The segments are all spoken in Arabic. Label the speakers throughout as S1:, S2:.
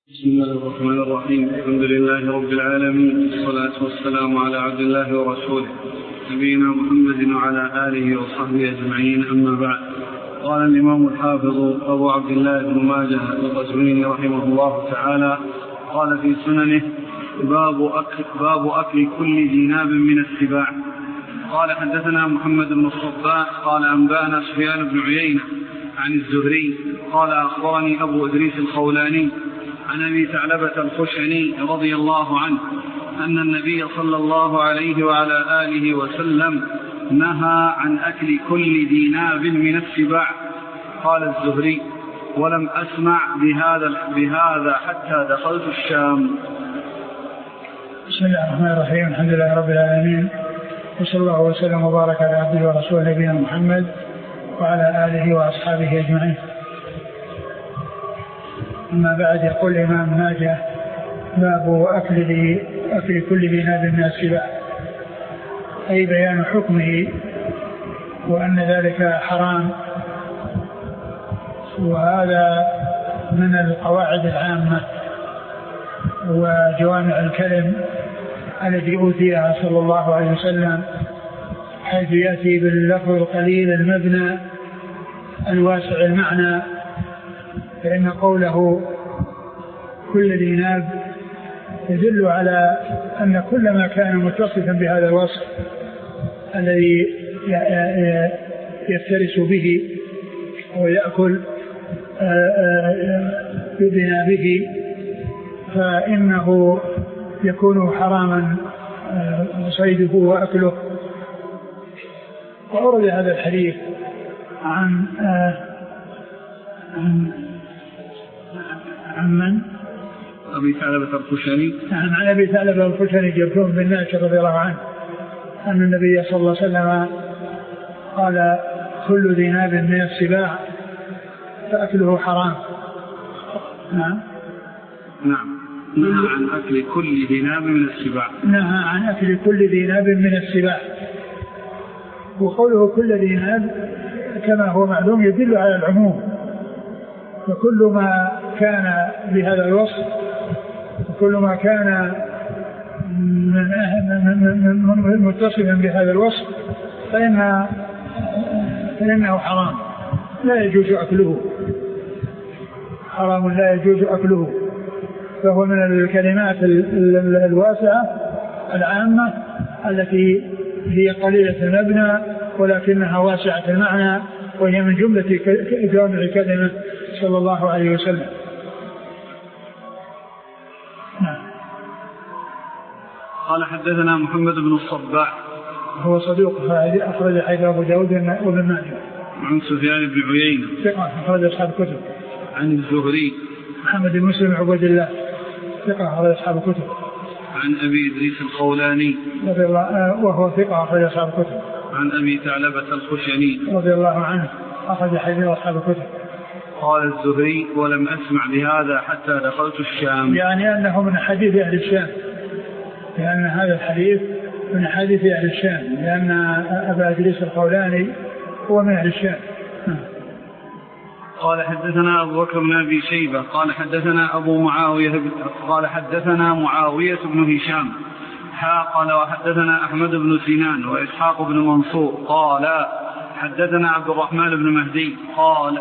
S1: بسم الله الرحمن الرحيم. الحمد لله رب العالمين، والصلاة والسلام على عبد الله ورسوله نبينا محمد وعلى آله وصحبه أجمعين، أما بعد. قال الإمام الحافظ أبو عبد الله بن ماجه القزويني رحمه الله تعالى قال في سننه: باب أكل كل ذي ناب من السباع. قال: حدثنا محمد بن الصباح قال أنبأنا سفيان بن عيينة عن الزهري قال أخبرني أبو إدريس الخولاني عن أبي ثعلبة الخشني رضي الله عنه أن النبي صلى الله عليه وعلى آله وسلم نهى عن أكل كل ذي ناب من السباع. قال الزهري: ولم أسمع بهذا حتى دخلت الشام.
S2: بسم الله الرحمن الرحيم. الحمد لله رب العالمين، وصلى الله وسلم وبارك على عبده ورسوله نبينا محمد وعلى آله وأصحابه أجمعين. أما بعد، يقول الإمام ماجه: باب أكل كل ذي ناب من السباع، أي بيان حكمه وأن ذلك حرام. وهذا من القواعد العامة وجوامع الكلم التي أوتيها صلى الله عليه وسلم، حيث يأتي باللفظ القليل المبنى الواسع المعنى. فإن قوله كل ذي ناب يدل على أن كل ما كان متصفا بهذا الوصف الذي يفترس به ويأكل بذنابه فإنه يكون حراما صيده وأكله. وأورد هذا الحديث عن من؟
S1: أبي ثعلبة الخشني.
S2: عن أبي ثعلبة الخشني جرثوم بن ناشر رضي الله عنه أن النبي صلى الله عليه وسلم قال: كل ذي ناب من السباع فأكله حرام.
S1: نعم. نهى عن أكل كل ذي ناب من السباع.
S2: نهى عن أكل كل ذي ناب من السباع. وقوله كل ذي ناب كما هو معلوم يدل على العموم، فكل ما كان بهذا الوصف وكل ما كان من متصفا بهذا الوصف فإنه حرام لا يجوز أكله، حرام لا يجوز أكله. فهو من الكلمات الواسعة العامة التي هي قليلة المبنى ولكنها واسعة المعنى، وهي من جملة جوامع كلمة صلى الله عليه وسلم.
S1: قال: حدثنا محمد بن الصباح
S2: هو صدوق أخرج حديث أبو داود وابن ماجه.
S1: عن سفيان بن عيينة
S2: ثقة أخرج أصحاب الكتب.
S1: عن الزهري
S2: محمد بن مسلم عبد الله ثقة أخرج أصحاب الكتب.
S1: عن أبي إدريس الخولاني
S2: وهو ثقة أخرج أصحاب الكتب.
S1: عن أبي ثعلبة الخشني
S2: رضي الله عنه أخرج حديث أصحاب الكتب.
S1: قال الزهري: ولم أسمع بهذا حتى دخلت الشام.
S2: يعني أنه من حديث أهل الشام، لأن هذا الحديث من حديث أهل الشام، لأن أبا إدريس الخولاني هو من أهل الشام.
S1: قال: حدثنا أبو بكر بن أبي شيبة قال حدثنا أبو معاوية قال حدثنا معاوية بن هشام قال وحدثنا أحمد بن سنان وإسحاق بن منصور قال حدثنا عبد الرحمن بن مهدي قال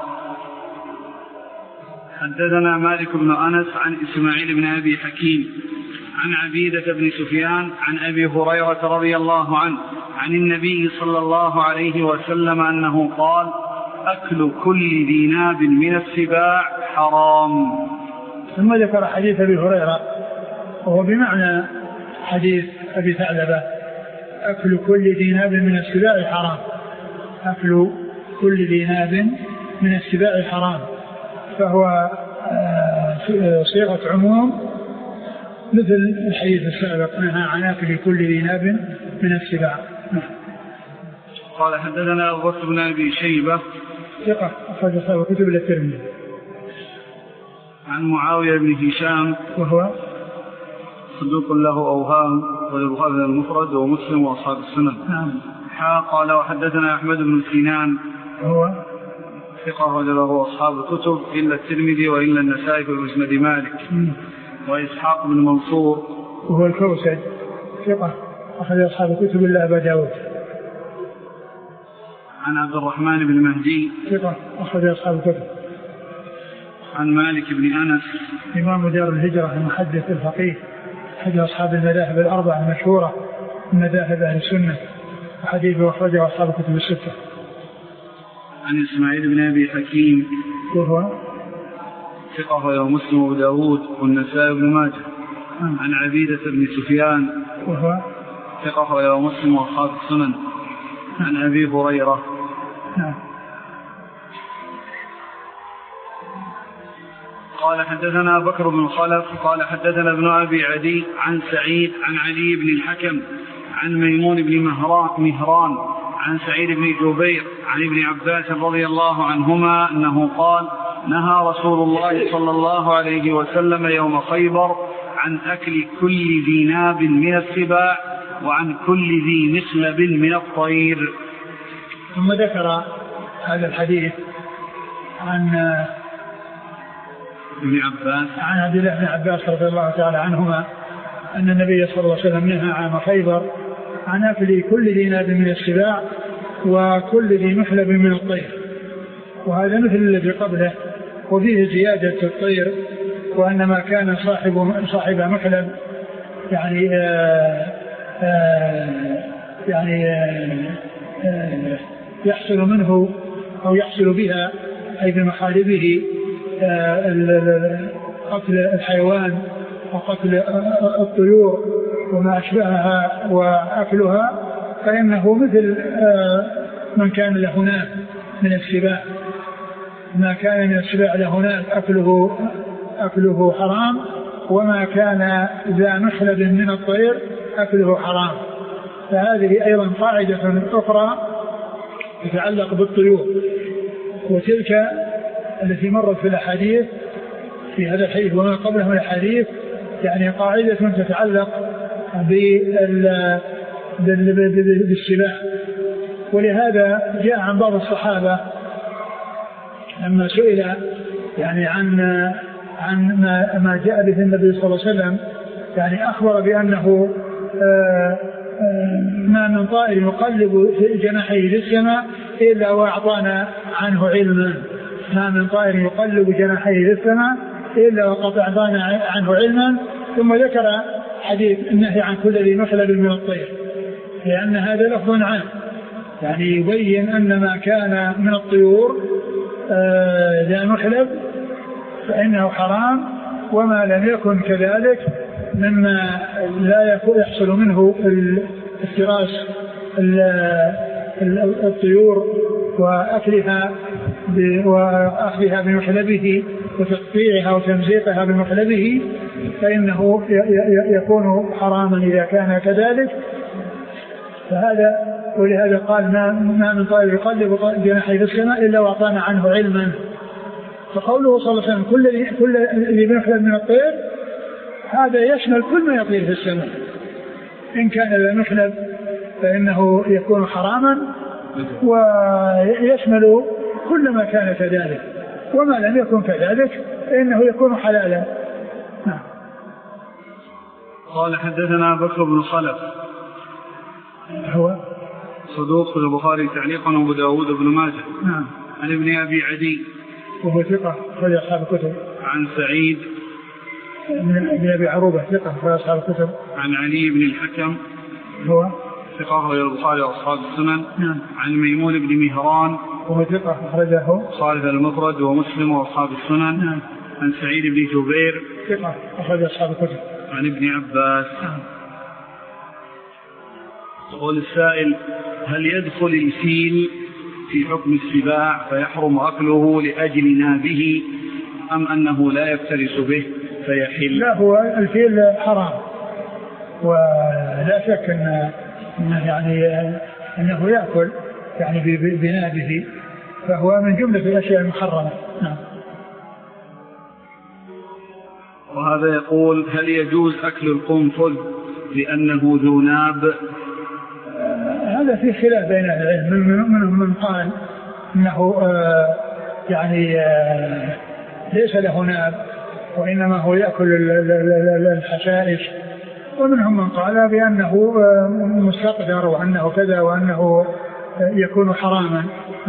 S1: حدثنا مالك بن أنس عن إسماعيل بن أبي حكيم عن عبيدة بن سفيان عن أبي هريرة رضي الله عنه عن النبي صلى الله عليه وسلم أنه قال: أكل كل ذي ناب من السباع حرام.
S2: ثم ذكر حديث أبي هريرة وهو بمعنى حديث أبي ثعلبة: أكل كل ذي ناب من السباع حرام. أكل كل ذي ناب من السباع حرام، فهو صيغة عموم مثل الحديث السابق: نهى عن أكل كل ذي ناب من السباع.
S1: قال: حدثنا أبو بكر بن أبي شيبة
S2: ثقة أخرج أصحاب الكتب إلا الترمذي.
S1: عن معاوية بن هشام وهو صدوق له أوهام، والبخاري المفرد ومسلم وأصحاب السنن.
S2: نعم.
S1: قال: وحدثنا أحمد بن سنان
S2: هو
S1: ثقة له أصحاب الكتب إلا الترمذي وإلا النسائي في مسند مالك. وإسحاق بن منصور
S2: وهو الكوسج ثقة أخرج أصحاب الكتب إلا أبا داود.
S1: عن عبد الرحمن بن مهدي
S2: ثقة أخرج أصحاب الكتب.
S1: عن مالك بن أنس
S2: إمام دار الهجرة المحدث الفقيه أحد أصحاب المذاهب الأربعة المشهورة من مذاهب أهل السنة وحديثه أخرجه أصحاب الكتب الستة.
S1: عن إسماعيل بن أبي حكيم
S2: وهو
S1: ثقة له مسلم وأبو داود والنسائي بن ماجه. عن عبيدة بن سفيان
S2: وهو
S1: ثقة له مسلم وأصحاب السنن. عن أبي هريرة. قال حدثنا بكر بن خلف قال حدثنا ابن أبي عدي عن سعيد عن علي بن الحكم عن ميمون بن مهران عن سعيد بن جبير عن ابن عباس رضي الله عنهما أنه قال نهى رسول الله صلى الله عليه وسلم يوم خيبر عن أكل كل ذي ناب من السباع وعن كل ذي مخلب من الطير.
S2: ثم ذكر هذا الحديث عن
S1: ابن عباس
S2: عن عبد الله بن عباس رضي الله تعالى عنهما أن النبي صلى الله عليه وسلم نهى عام خيبر عن أكل كل ذي ناب من السباع وكل ذي مخلب من الطير، وهذا مثل الذي قبله وفيه زيادة الطير، وأن ما كان صاحب مخلب يحصل منه أو يحصل بها أي بمخالبه قتل الحيوان وقتل الطيور وما أشبهها وأكلها، فإنه مثل من كان له ناب من السباع، ما كان من السباع له ناب أكله حرام، وما كان ذا مخلب من الطير أكله حرام. فهذه أيضا قاعدة أخرى تتعلق بالطيور، وتلك التي مرت في الأحاديث في هذا الحديث وما قبله من الحديث يعني قاعدة تتعلق بالسباع. ولهذا جاء عن بعض الصحابة لما سئل يعني عن ما جاء به النبي صلى الله عليه وسلم، يعني أخبر بأنه ما من طائر يقلب جناحيه في السماء إلا وأعطانا عنه علما، ما من طائر يقلب جناحيه في السماء إلا وقد أعطانا عنه علما. ثم ذكر حديث النهي عن كل ذي مخلب من الطير، لأن هذا لفظ عام يعني يبين أن ما كان من الطيور ذا مخلب فإنه حرام، وما لم يكن كذلك مما لا يحصل منه افتراس الطيور وأكلها بمخلبه وتقطيعها وتمزيقها بمخلبه، فإنه يكون حراما إذا كان كذلك. ولهذا قال ما من طائر يقلب جناحيه في السماء إلا وأعطانا عنه علما. فقوله صلى الله عليه وسلم كل ذي مخلب من الطير هذا يشمل كل ما يطير في السماء، إن كان ذا مخلب فإنه يكون حراما، ويشمل كل ما كان كذلك، وما لم يكن كذلك فإنه يكون حلالا.
S1: قال حدثنا بكر بن خلف
S2: هو
S1: صدوق البخاري تعليقا وابو داود بن ماجه. عن ابن أبي عدي
S2: وهو ثقة أخرج أصحاب الكتب.
S1: عن سعيد
S2: بن أبي عروبة ثقة أخرج أصحاب الكتب.
S1: عن علي بن الحكم
S2: هو
S1: ثقة أخرج البخاري وأصحاب السنن. عن ميمون بن مهران
S2: وهو ثقة أخرجه
S1: صالح المفرد ومسلم وأصحاب السنن. عن سعيد بن جبير
S2: ثقة أخرج أصحاب الكتب.
S1: عن ابن عباس. يقول السائل: هل يدخل الفيل في حكم السباع فيحرم أكله لأجل نابه، أم أنه لا يفترس به فيحل؟
S2: لا، هو الفيل حرام، ولا شك أنه يأكل يعني بنابه، فهو من جملة الأشياء المحرمة.
S1: وهذا يقول: هل يجوز أكل القنفذ لأنه ذو ناب؟
S2: هذا في خلاف بين العلم، منهم من قال يعني ليس له ناب وإنما هو يأكل الحشائش. ومنهم من قال بأنه مستقدر وأنه كذا وأنه يكون حراما.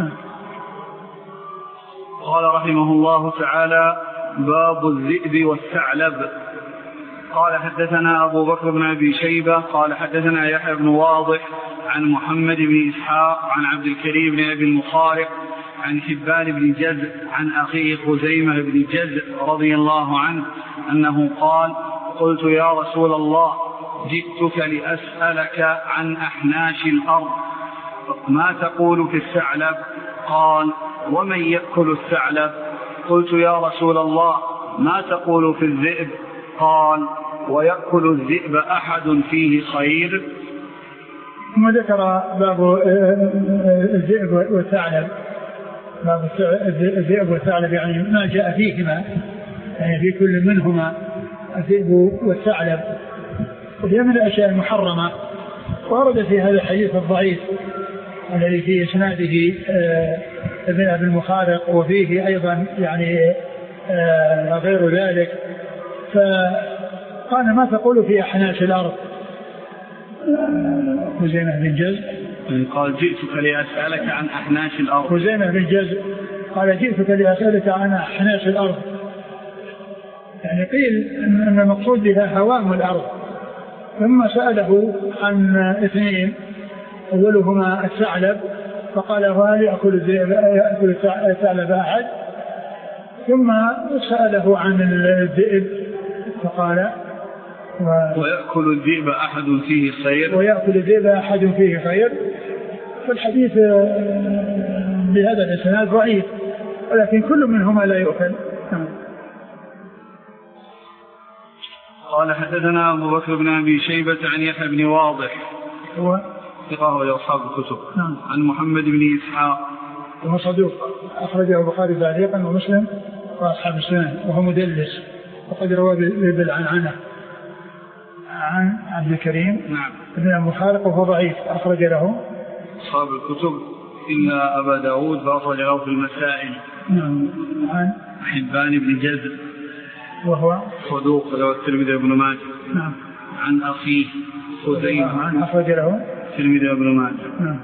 S1: قال رحمه الله تعالى: باب الذئب والثعلب. قال حدثنا أبو بكر بن أبي شيبة قال حدثنا يحيى بن واضح عن محمد بن إسحاق عن عبد الكريم بن أبي المخارق عن حبان بن جزء عن أخيه خزيمة بن جزء رضي الله عنه أنه قال: قلت يا رسول الله جئتك لأسألك عن أحناش الأرض ما تقول في الثعلب؟ قال: ومن يأكل الثعلب؟ قلت يا رسول الله ما تقول في الذئب؟ قال: ويأكل الذئب أحد فيه خير؟
S2: ثم ذكر باب الذئب والثعلب. باب الذئب والثعلب يعني ما جاء فيهما، يعني في كل منهما الذئب والثعلب، وهي من الأشياء المحرمة. ورد في هذا الحديث الضعيف الذي في إسناده ابن أبي المخارق وفيه أيضا يعني غير ذلك. فقال: ما تقول في أحناش الأرض؟ خزيمة بن جزء
S1: قال: جئتك لأسألك عن أحناش الأرض.
S2: خزيمة بن جزء قال: جئتك لأسألك عن أحناش الأرض، يعني قيل أن المقصود بها هوام الأرض. ثم سأله عن اثنين، أولهما الثعلب، فقال: هل يأكل الثعلب أحد؟ ثم سأله عن الذئب فقال:
S1: ويأكل الذئب أحد فيه خير.
S2: ويأكل الذئب أحد فيه خير. فالحديث بهذا الإسناد ضعيف، ولكن كل منهما لا يؤكل.
S1: قال حدثنا أبو بكر بن أبي شيبة عن يحيى بن واضح ثقة لأصحاب الكتب عن محمد بن إسحاق
S2: وهو صدوق أخرجه البخاري تعليقا ومسلم وأصحاب السنن، وهو مدلس وقد روى بالعنعنة عن عبد الكريم بن المخارق وهو ضعيف أخرج له
S1: أصحاب الكتب إلا أبا داود فأخرج له في المسائل.
S2: عن
S1: حبان بن جزء
S2: وهو
S1: صدوق له الترمذي بن ماجه. عن أخيه خزيمة
S2: أخرج له
S1: الترمذي بن ماجه.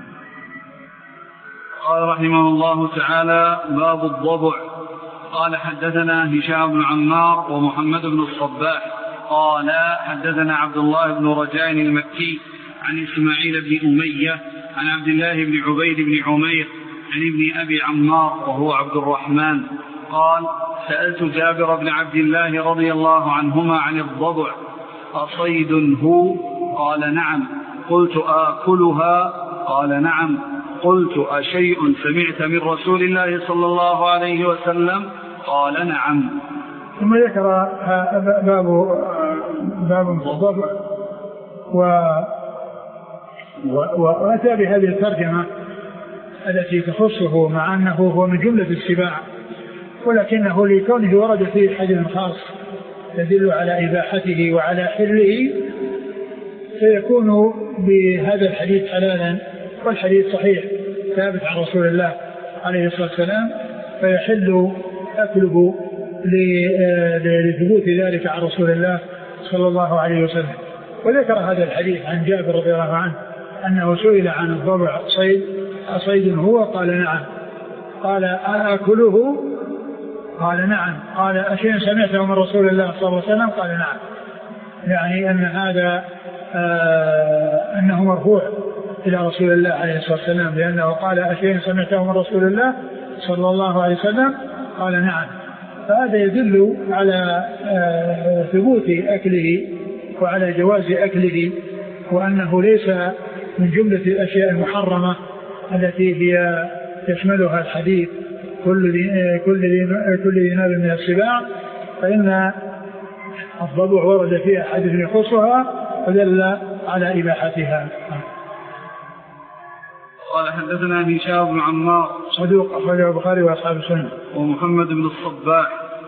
S1: قال رحمه الله تعالى: باب الضبع. قال حدثنا هشام بن عمار ومحمد بن الصباح قال حدثنا عبد الله بن رجاء المكي عن إسماعيل بن أمية عن عبد الله بن عبيد بن عمير عن ابن أبي عمار وهو عبد الرحمن قال: سألت جابر بن عبد الله رضي الله عنهما عن الضبع: أصيد هو؟ قال: نعم. قلت: آكلها؟ قال: نعم. قلت: أشيء سمعت من رسول الله صلى الله عليه وسلم؟ قال: نعم.
S2: ثم ذكر باب الضبع وأتى بهذه الترجمة التي تخصه، مع أنه هو من جملة السباع، ولكنه لكونه ورد فيه حديث خاص يدل على إباحته وعلى حله، فيكون بهذا الحديث حلالا، والحديث صحيح ثابت عن رسول الله عليه الصلاة والسلام، فيحل أكله لثبوت ذلك عن رسول الله صلى الله عليه وسلم. وذكر هذا الحديث عن جابر رضي الله عنه أنه سئل عن الضبع: أصيد هو؟ قال: نعم. قال: أأكله؟ قال: نعم. قال: أشيء سمعته من رسول الله صلى الله عليه وسلم؟ قال: نعم. يعني أن هذا أنه مرفوع إلى رسول الله عليه الصلاة والسلام، لأنه قال: أشيء سمعته من رسول الله صلى الله عليه وسلم؟ قال: نعم. فهذا يدل على ثبوت أكله وعلى جواز أكله، وأنه ليس من جملة الأشياء المحرمة التي هي يشملها الحديث كل ذي ناب من السباع، فإن الضبع ورد فيها حديث يخصها ودل على إباحتها.
S1: قال حدثنا هشام بن عمار
S2: صدوق أخرجه البخاري وأصحاب السنن.
S1: ومحمد بن الصباح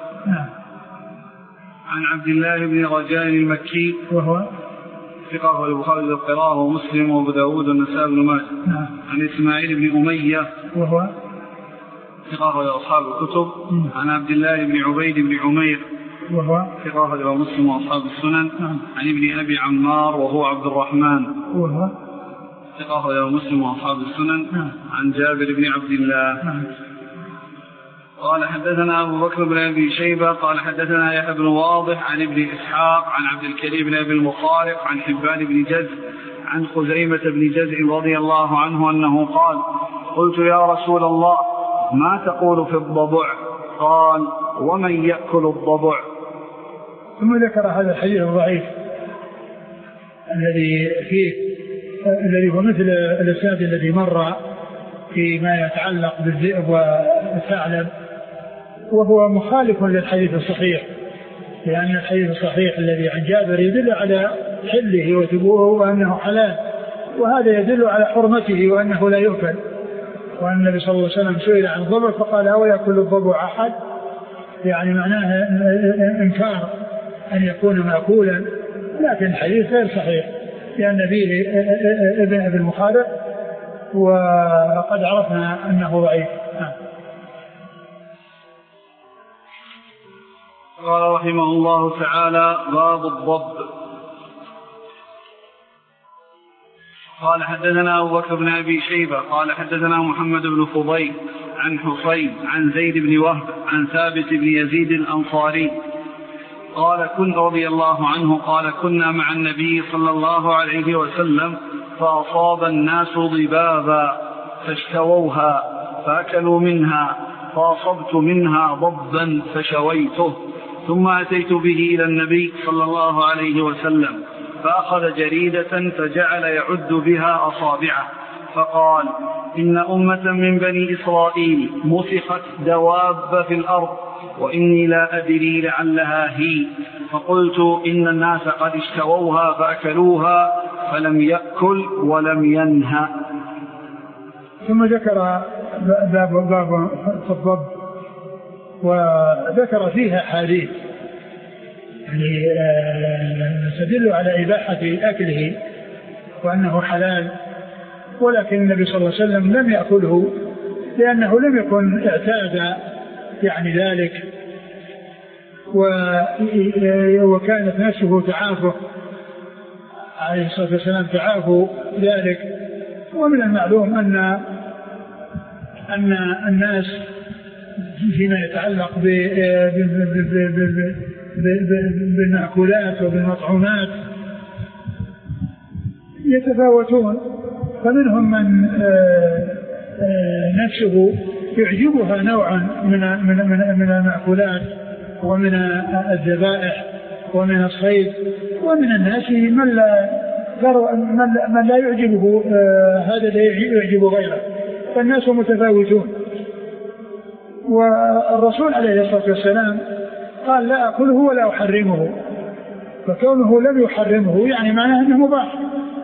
S1: عن عبد الله بن رجاء المكي وهو ثقة البخاري والقراءة ومسلم وأبو داود والنسائي بن ماجه. عن إسماعيل بن أمية
S2: وهو
S1: ثقة أصحاب الكتب. عن عبد الله بن عبيد بن عمير
S2: وهو
S1: ثقة رواه مسلم وأصحاب السنن. عن ابن أبي عمار وهو عبد الرحمن
S2: وهو
S1: ثقة رواه مسلم وأصحاب السنن. عن جابر بن عبد الله. قال حدثنا أبو بكر بن أبي شيبة قال حدثنا يحيى بن واضح عن ابن إسحاق عن عبد الكريم بن أبي المخارق عن حبان بن جزء عن خزيمة بن جزء رضي الله عنه أنه قال قلت يا رسول الله ما تقول في الضبع؟ قال ومن يأكل الضبع؟
S2: ثم ذكر هذا الحديث الضعيف الذي هو مثل الإسناد الذي مر فيما يتعلق بالذئب والثعلب، وهو مخالف للحديث الصحيح، لأن الحديث الصحيح الذي عن جابر يدل على حله وتبوه وأنه حلال، وهذا يدل على حرمته وأنه لا يؤكل. وأن النبي صلى الله عليه وسلم سئل عن الضبع فقال أو يأكل الضبع أحد، يعني معناه إنكار أن يكون مأكولا، لكن الحديث غير صحيح لأن فيه ابن أبي المخارق وقد عرفنا أنه ضعيف.
S1: قال رحمه الله تعالى باب الضب. قال حدثنا أبو بكر بن أبي شيبة قال حدثنا محمد بن فضيل عن حصين عن زيد بن وهب عن ثابت بن يزيد الأنصاري قال كن رضي الله عنه قال كنا مع النبي صلى الله عليه وسلم فأصاب الناس ضبابا فاشتووها فأكلوا منها فأصبت منها ضبا فشويته ثم أتيت به إلى النبي صلى الله عليه وسلم فأخذ جريدة فجعل يعد بها أصابعه فقال إن أمة من بني إسرائيل مسخت دواب في الأرض وإني لا أدري لعلها هي، فقلت إن الناس قد اشتووها فأكلوها فلم يأكل ولم ينهى.
S2: ثم ذكر باب الضب وذكر فيها حديث يعني تدل على إباحة أكله وأنه حلال، ولكن النبي صلى الله عليه وسلم لم يأكله لأنه لم يكن اعتاد يعني ذلك، وكانت نفسه تعافه عليه الصلاة والسلام تعافوا ذلك. ومن المعلوم أن الناس فيما يتعلق بالمأكولات وبالمطعومات يتفاوتون، فمنهم من نفسه يعجبها نوعا من المأكولات ومن الذبائح ومن الصيد، ومن الناس من لا يعجبه هذا لا يعجب غيره، فالناس متفاوتون. والرسول عليه الصلاة والسلام قال لا أكله ولا أحرمه، فكونه لم يحرمه يعني معناه أنه مباح.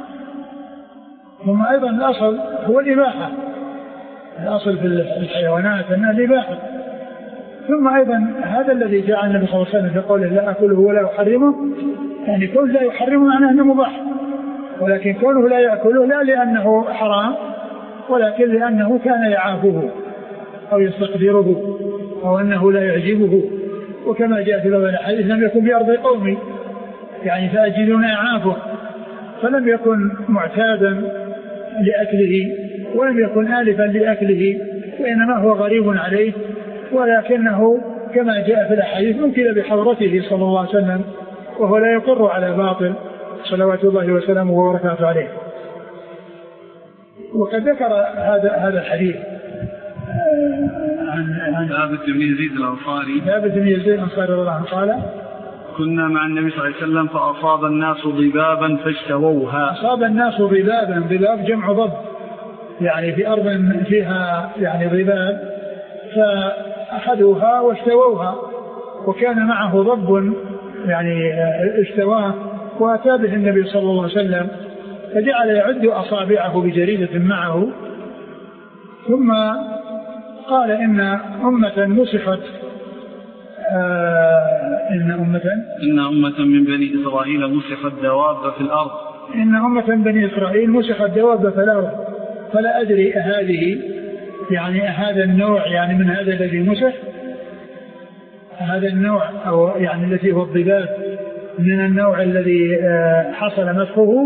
S2: ثم أيضا الأصل هو الإباحة، الأصل في الحيوانات أنها الإباحة. ثم أيضا هذا الذي جاء النبي صلى الله عليه وسلم في قوله لا أكله ولا أحرمه، يعني كون لا يحرمه معناه أنه مباح، ولكن كونه لا يأكله لا لأنه حرام ولكن لأنه كان يعافه أو يستقدره أو أنه لا يعجبه. وكما جاء في بعض الحديث لم يكن بأرض قومي، يعني فأجدون يعافه، فلم يكن معتادا لأكله ولم يكن آلفا لأكله، وإنما هو غريب عليه، ولكنه كما جاء في الحديث ممكن بحضرته صلى الله عليه وسلم وهو لا يقر على باطل صلوات الله وسلامه وبركاته عليه. وقد ذكر هذا الحديث عن
S1: ثابت بن يزيد الأنصاري
S2: رضي الله عنه قال
S1: كنا مع النبي صلى الله عليه وسلم فأصاب الناس ضبابا فاشتووها.
S2: أصاب الناس ضبابا، ضباب جمع ضب، يعني في أرض فيها يعني ضباب فأخذوها واشتووها، وكان معه ضب يعني اشتواه وأتى به النبي صلى الله عليه وسلم فجعل يعد أصابعه بجريدة معه، ثم قال إن أمة مسخت إن أمة
S1: من بني إسرائيل مسخت دواب في الأرض.
S2: إن أمة من بني إسرائيل مسخت دواب في الأرض، فلا أدري هذه يعني هذا النوع يعني من هذا الذي مسح، هذا النوع أو يعني الذي هو الضباب من النوع الذي حصل مسحه.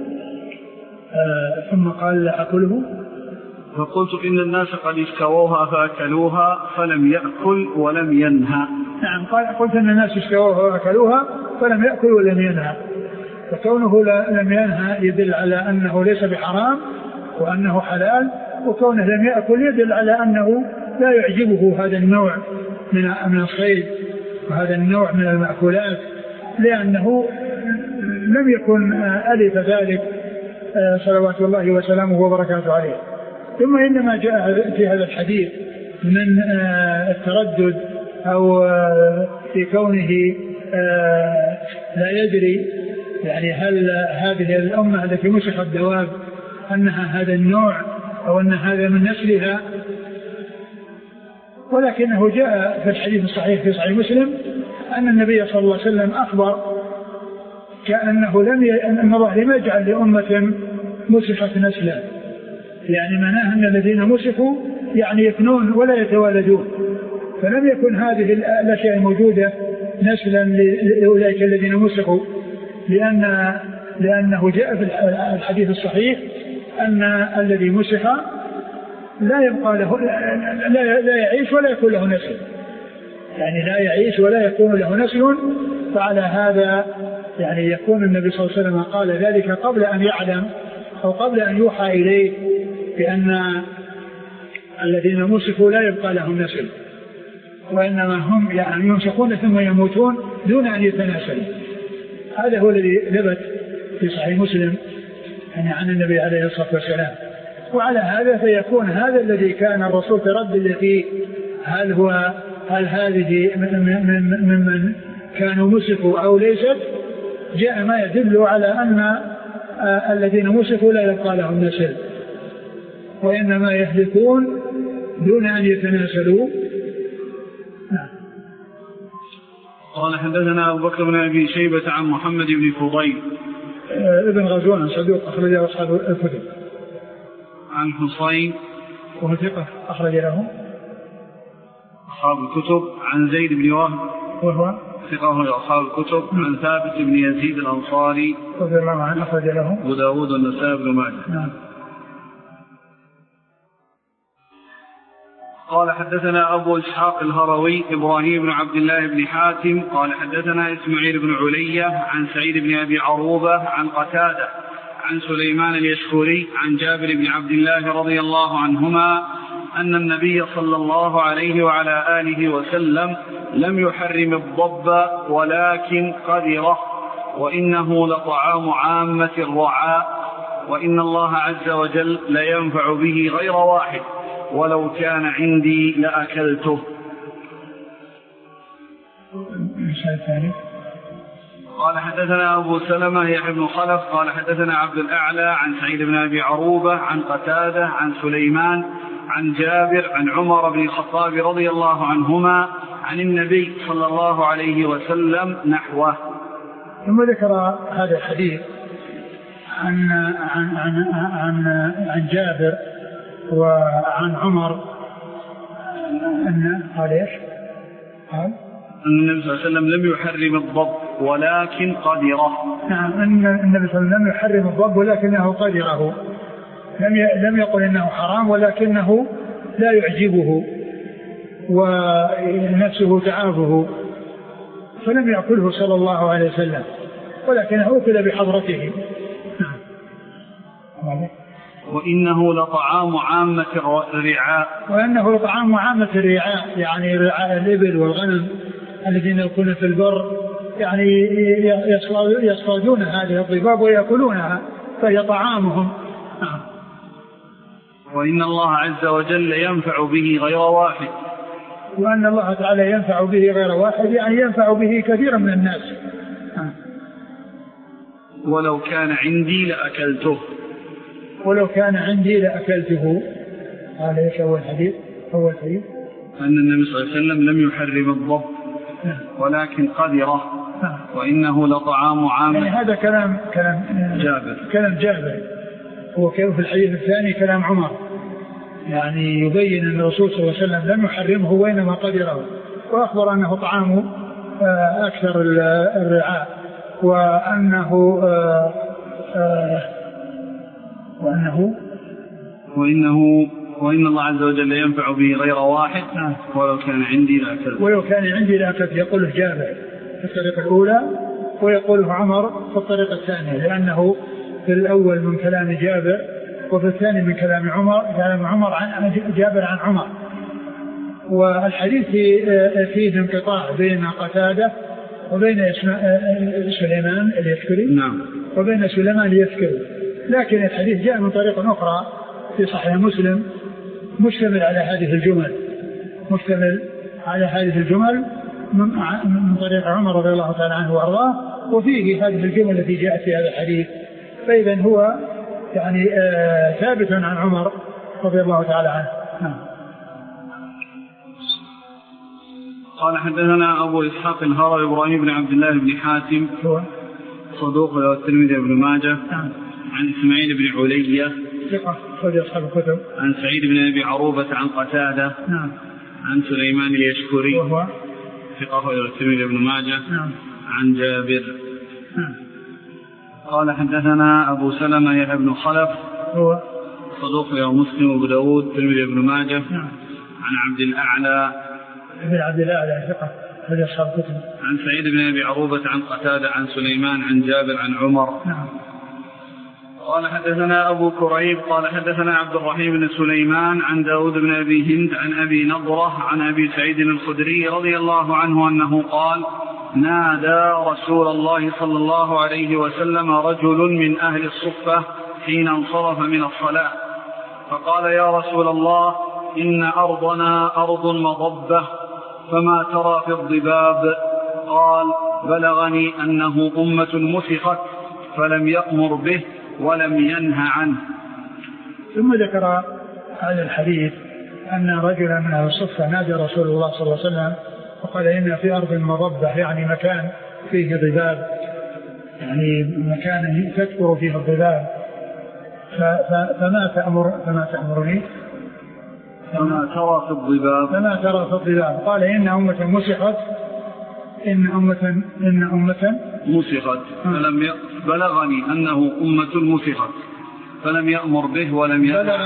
S2: ثم قال لا أكله.
S1: فقلت إن الناس قد اشتووها فأكلوها فلم يأكل ولم ينهى.
S2: نعم قلت أن الناس اشتووها وأكلوها فلم يأكل ولم ينهى، فكونه لم ينهى يدل على أنه ليس بحرام وأنه حلال، وكونه لم يأكل يدل على أنه لا يعجبه هذا النوع من الصيد وهذا النوع من المأكولات، لأنه لم يكن ألف ذلك صلوات الله وسلامه وبركاته عليه. ثم إنما جاء في هذا الحديث من التردد أو في كونه لا يدري يعني هل هذه الأمة التي مسخت الدواب أنها هذا النوع أو أن هذا من نسلها، ولكنه جاء في الحديث الصحيح في صحيح مسلم أن النبي صلى الله عليه وسلم أخبر كأنه أن الله لم يجعل لأمة مسخت نسلا، يعني معناه أن الذين مسخوا يعني يفنون ولا يتوالدون، فلم يكن هذه الأشياء موجودة نسلا لأولئك الذين مسخوا، لأنه جاء في الحديث الصحيح أن الذي مسخ لا يبقى له لا يعيش ولا يكون له نسل، يعني لا يعيش ولا يكون له نسل. فعلى هذا يعني يكون النبي صلى الله عليه وسلم قال ذلك قبل أن يعلم أو قبل أن يوحى إليه بأن الذين مسخوا لا يبقى لهم نسل، وإنما هم يعني يمسكون ثم يموتون دون أن يتناسلوا. هذا هو الذي ثبت في صحيح مسلم يعني عن النبي عليه الصلاة والسلام. وعلى هذا فيكون هذا الذي كان الرسول تردد فيه هل هذه ممن كانوا مسخوا أو ليست، جاء ما يدل على أن الذين مسخوا لا يبقى لهم نسل وإنما يهلكون دون أن يتناسلوا.
S1: قال حدثنا أبو بكر بن أبي شيبة عن محمد بن فضيل
S2: ابن غزوان صدوق أخرج له أصحاب الكتب.
S1: عن حصين
S2: وهو ثقة أخرج له
S1: أصحاب الكتب. عن زيد بن وهب
S2: وهو
S1: ثقة أصحاب الكتب. عن ثابت بن يزيد الأنصاري
S2: رضي الله عنه أخرج له
S1: أبو داود والنسائي بن ماجه.
S2: نعم.
S1: قال حدثنا أبو إسحاق الهروي إبراهيم بن عبد الله بن حاتم قال حدثنا إسماعيل بن علية عن سعيد بن أبي عروبة عن قتادة عن سليمان اليشكري عن جابر بن عبد الله رضي الله عنهما أن النبي صلى الله عليه وعلى آله وسلم لم يحرم الضب ولكن قدره، وإنه لطعام عامة الرعاء، وإن الله عز وجل لينفع به غير واحد، ولو كان عندي لأكلته. قال حدثنا أبو سلمة يحيى بن خلف قال حدثنا عبد الأعلى عن سعيد بن أبي عروبة عن قتادة عن سليمان عن جابر عن عمر بن الخطاب رضي الله عنهما عن النبي صلى الله عليه وسلم نحوه.
S2: ثم ذكر هذا الحديث عن جابر وعن عمر أن قال إيش؟ قال
S1: أن النبي صلى الله عليه وسلم لم يحرم الضب ولكن قدره.
S2: نعم أن النبي صلى الله عليه وسلم لم يحرم الضب ولكنه قدره، لم يقل إنه حرام ولكنه لا يعجبه ونفسه تعافه فلم يأكله صلى الله عليه وسلم، ولكنه أكل بحضرته.
S1: وإنه لطعام عامة الرعاء،
S2: وإنه لطعام عامة الرعاء يعني رعاء الإبل والغنم الذين يكونون في البر، يعني يصطادون هذه الضباب ويأكلونها فهي طعامهم.
S1: وإن الله عز وجل ينفع به غير واحد،
S2: وأن الله تعالى ينفع به غير واحد يعني ينفع به كثيرا من الناس.
S1: ولو كان عندي لأكلته،
S2: ولو كان عندي لأكلته. هذا ايش أول حديث؟ أول حديث
S1: أن النبي صلى الله عليه وسلم لم يحرم الضب ولكن قدره، وإنه لطعام عام.
S2: يعني هذا كلام جابر، هو كيف في الحديث الثاني كلام عمر، يعني يبين أن الرسول صلى الله عليه وسلم لم يحرمه وإنما قدره، وأخبر أنه طعام أكثر الرعاء،
S1: وإن الله عز وجل ينفع به غير واحد ولو كان عندي لأكلت يقوله جابر في الطريقة الأولى ويقوله عمر في الطريقة الثانية، لأنه في الأول من كلام جابر وفي الثاني من كلام عمر عن جابر عن عمر. والحديث فيه انقطاع بين قتادة وبين سليمان اليشكري وبين سليمان اليشكري، لكن الحديث جاء من طريق أخرى في صحيح مسلم مشتمل على هذه الجمل من طريق عمر رضي الله تعالى عنه وأرضاه، وفيه هذه الجمل التي جاءت في هذا الحديث، فإذا هو يعني ثابت عن عمر رضي الله تعالى عنه. قال حدثنا أبو إسحاق الهروي إبراهيم بن عبد الله بن حاتم
S2: هو
S1: صدوق له الترمذي بن ماجه عن إسماعيل بن علية
S2: ثقة أخرج أصحاب الكتب
S1: عن سعيد بن أبي عروبة عن قتادة عن سليمان اليشكري
S2: وهو
S1: ثقة أخرج له الترمذي بن ماجه عن جابر. قال حدثنا أبو سلمة يحيى بن خلف
S2: هو
S1: صدوق له مسلم وأبو داود الترمذي بن ماجه عن عبد الأعلى
S2: ثقة أخرج أصحاب الكتب
S1: عن سعيد بن أبي عروبة عن قتادة عن سليمان عن جابر عن عمر. قال حدثنا أبو كريب قال حدثنا عبد الرحيم بن سليمان عن داود بن أبي هند عن أبي نضرة عن أبي سعيد الخدري رضي الله عنه أنه قال: نادى رسول الله صلى الله عليه وسلم رجل من أهل الصفة حين انصرف من الصلاة فقال: يا رسول الله، إن أرضنا أرض مضبة، فما ترى في الضباب؟ قال: بلغني أنه أمة مسخت فلم يأمر به ولم ينهى عنه.
S2: ثم ذكر هذا الحديث أن رجلا من أهل الصفة نادى رسول الله صلى الله عليه وسلم وقال: إن في أرض مضبة، يعني مكان فيه ضباب، يعني مكان تكثر فيه الضباب، فما تأمرني؟
S1: فما ترى في الضباب؟
S2: قال: إن أمة مسخت
S1: بلغني أنه أمة مسخت فلم يأمر به ولم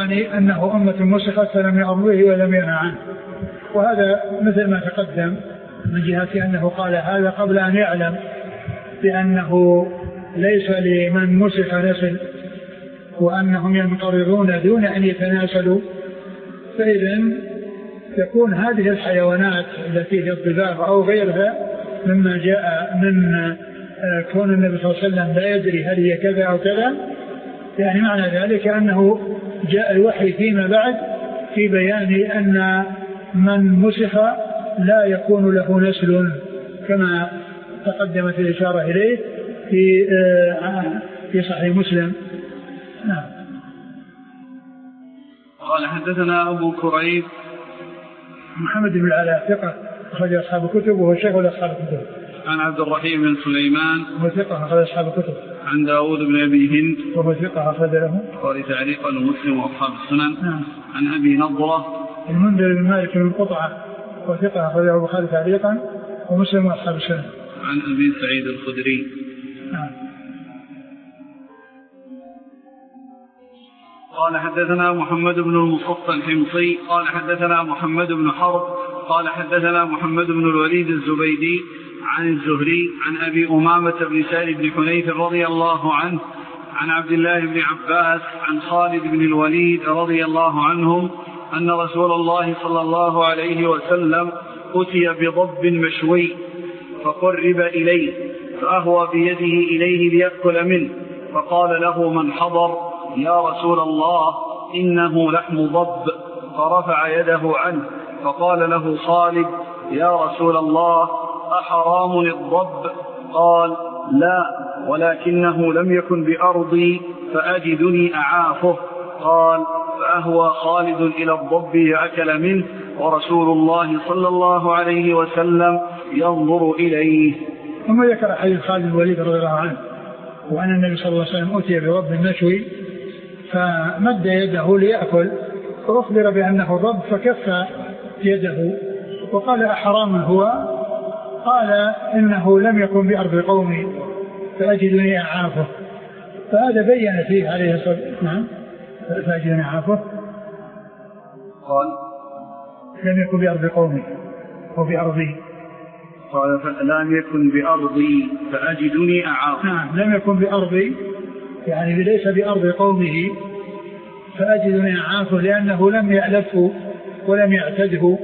S2: ينهى عنه. وهذا مثل ما تقدم من جهة أنه قال هذا قبل أن يعلم بأنه ليس لمن مسخ نسل وأنهم ينقرضون دون أن يتناسلوا، فإذن تكون هذه الحيوانات التي هي الضباب أو غيرها مما جاء من كون النبي صلى الله عليه وسلم لا يدري هل هي كذا أو كذا، يعني معنى ذلك أنه جاء الوحي فيما بعد في بيان أن من مسخ لا يكون له نسل، كما تقدمت الإشارة إليه في صحيح مسلم.
S1: قال حدثنا أبو كريب
S2: محمد بن العلاء ثقة أخرج أصحاب الكتب وهو شيخ أصحاب الكتب.
S1: عن عبد الرحيم بن سليمان
S2: وهو ثقة أخرج أصحاب الكتب.
S1: عن داود بن أبي هند
S2: وهو ثقة أخرج له
S1: قال تعليقا مسلم وأصحاب السنن. عن أبي نضرة
S2: المنذر بن مالك بن قطعة وثقة أخرجه البخاري تعليقا ومسلم وأصحاب السنن.
S1: عن أبي سعيد الخدري. قال حدثنا محمد بن المصطفى الحمصي قال حدثنا محمد بن حرب قال حدثنا محمد بن الوليد الزبيدي عن الزهري عن أبي أمامة بن سالم بن حنيف رضي الله عنه عن عبد الله بن عباس عن خالد بن الوليد رضي الله عنهم أن رسول الله صلى الله عليه وسلم أتي بضب مشوي فقرب إليه فأهوى بيده إليه ليأكل منه، فقال له من حضر: يا رسول الله، إنه لحم ضب. فرفع يده عنه فقال له خالد: يا رسول الله، أحرام الضب؟ قال: لا، ولكنه لم يكن بأرضي فأجدني أعافه. قال: فأهوى خالد إلى الضب يأكل منه ورسول الله صلى الله عليه وسلم ينظر إليه.
S2: ثم ذكر حديث خالد بن الوليد رضي الله عنه وأن النبي صلى الله عليه وسلم أتي بضب مشوي فمد يده ليأكل، فأخبر بأنه ضب فكف يده وقال أحرام هو؟ قال إنه لم يكن بأرض قومي فأجدني أعافه. فهذا بين فيه عليه الصلاة والسلام فأجدني أعافه.
S1: قال
S2: لم يكن بأرض قومي أو بأرضي.
S1: قال لم يكن بأرضي فأجدني أعافه.
S2: نعم لم يكن بأرضي يعني ليس بأرض قومه فأجدني أعافه لأنه لم يألفه ولم يعتده.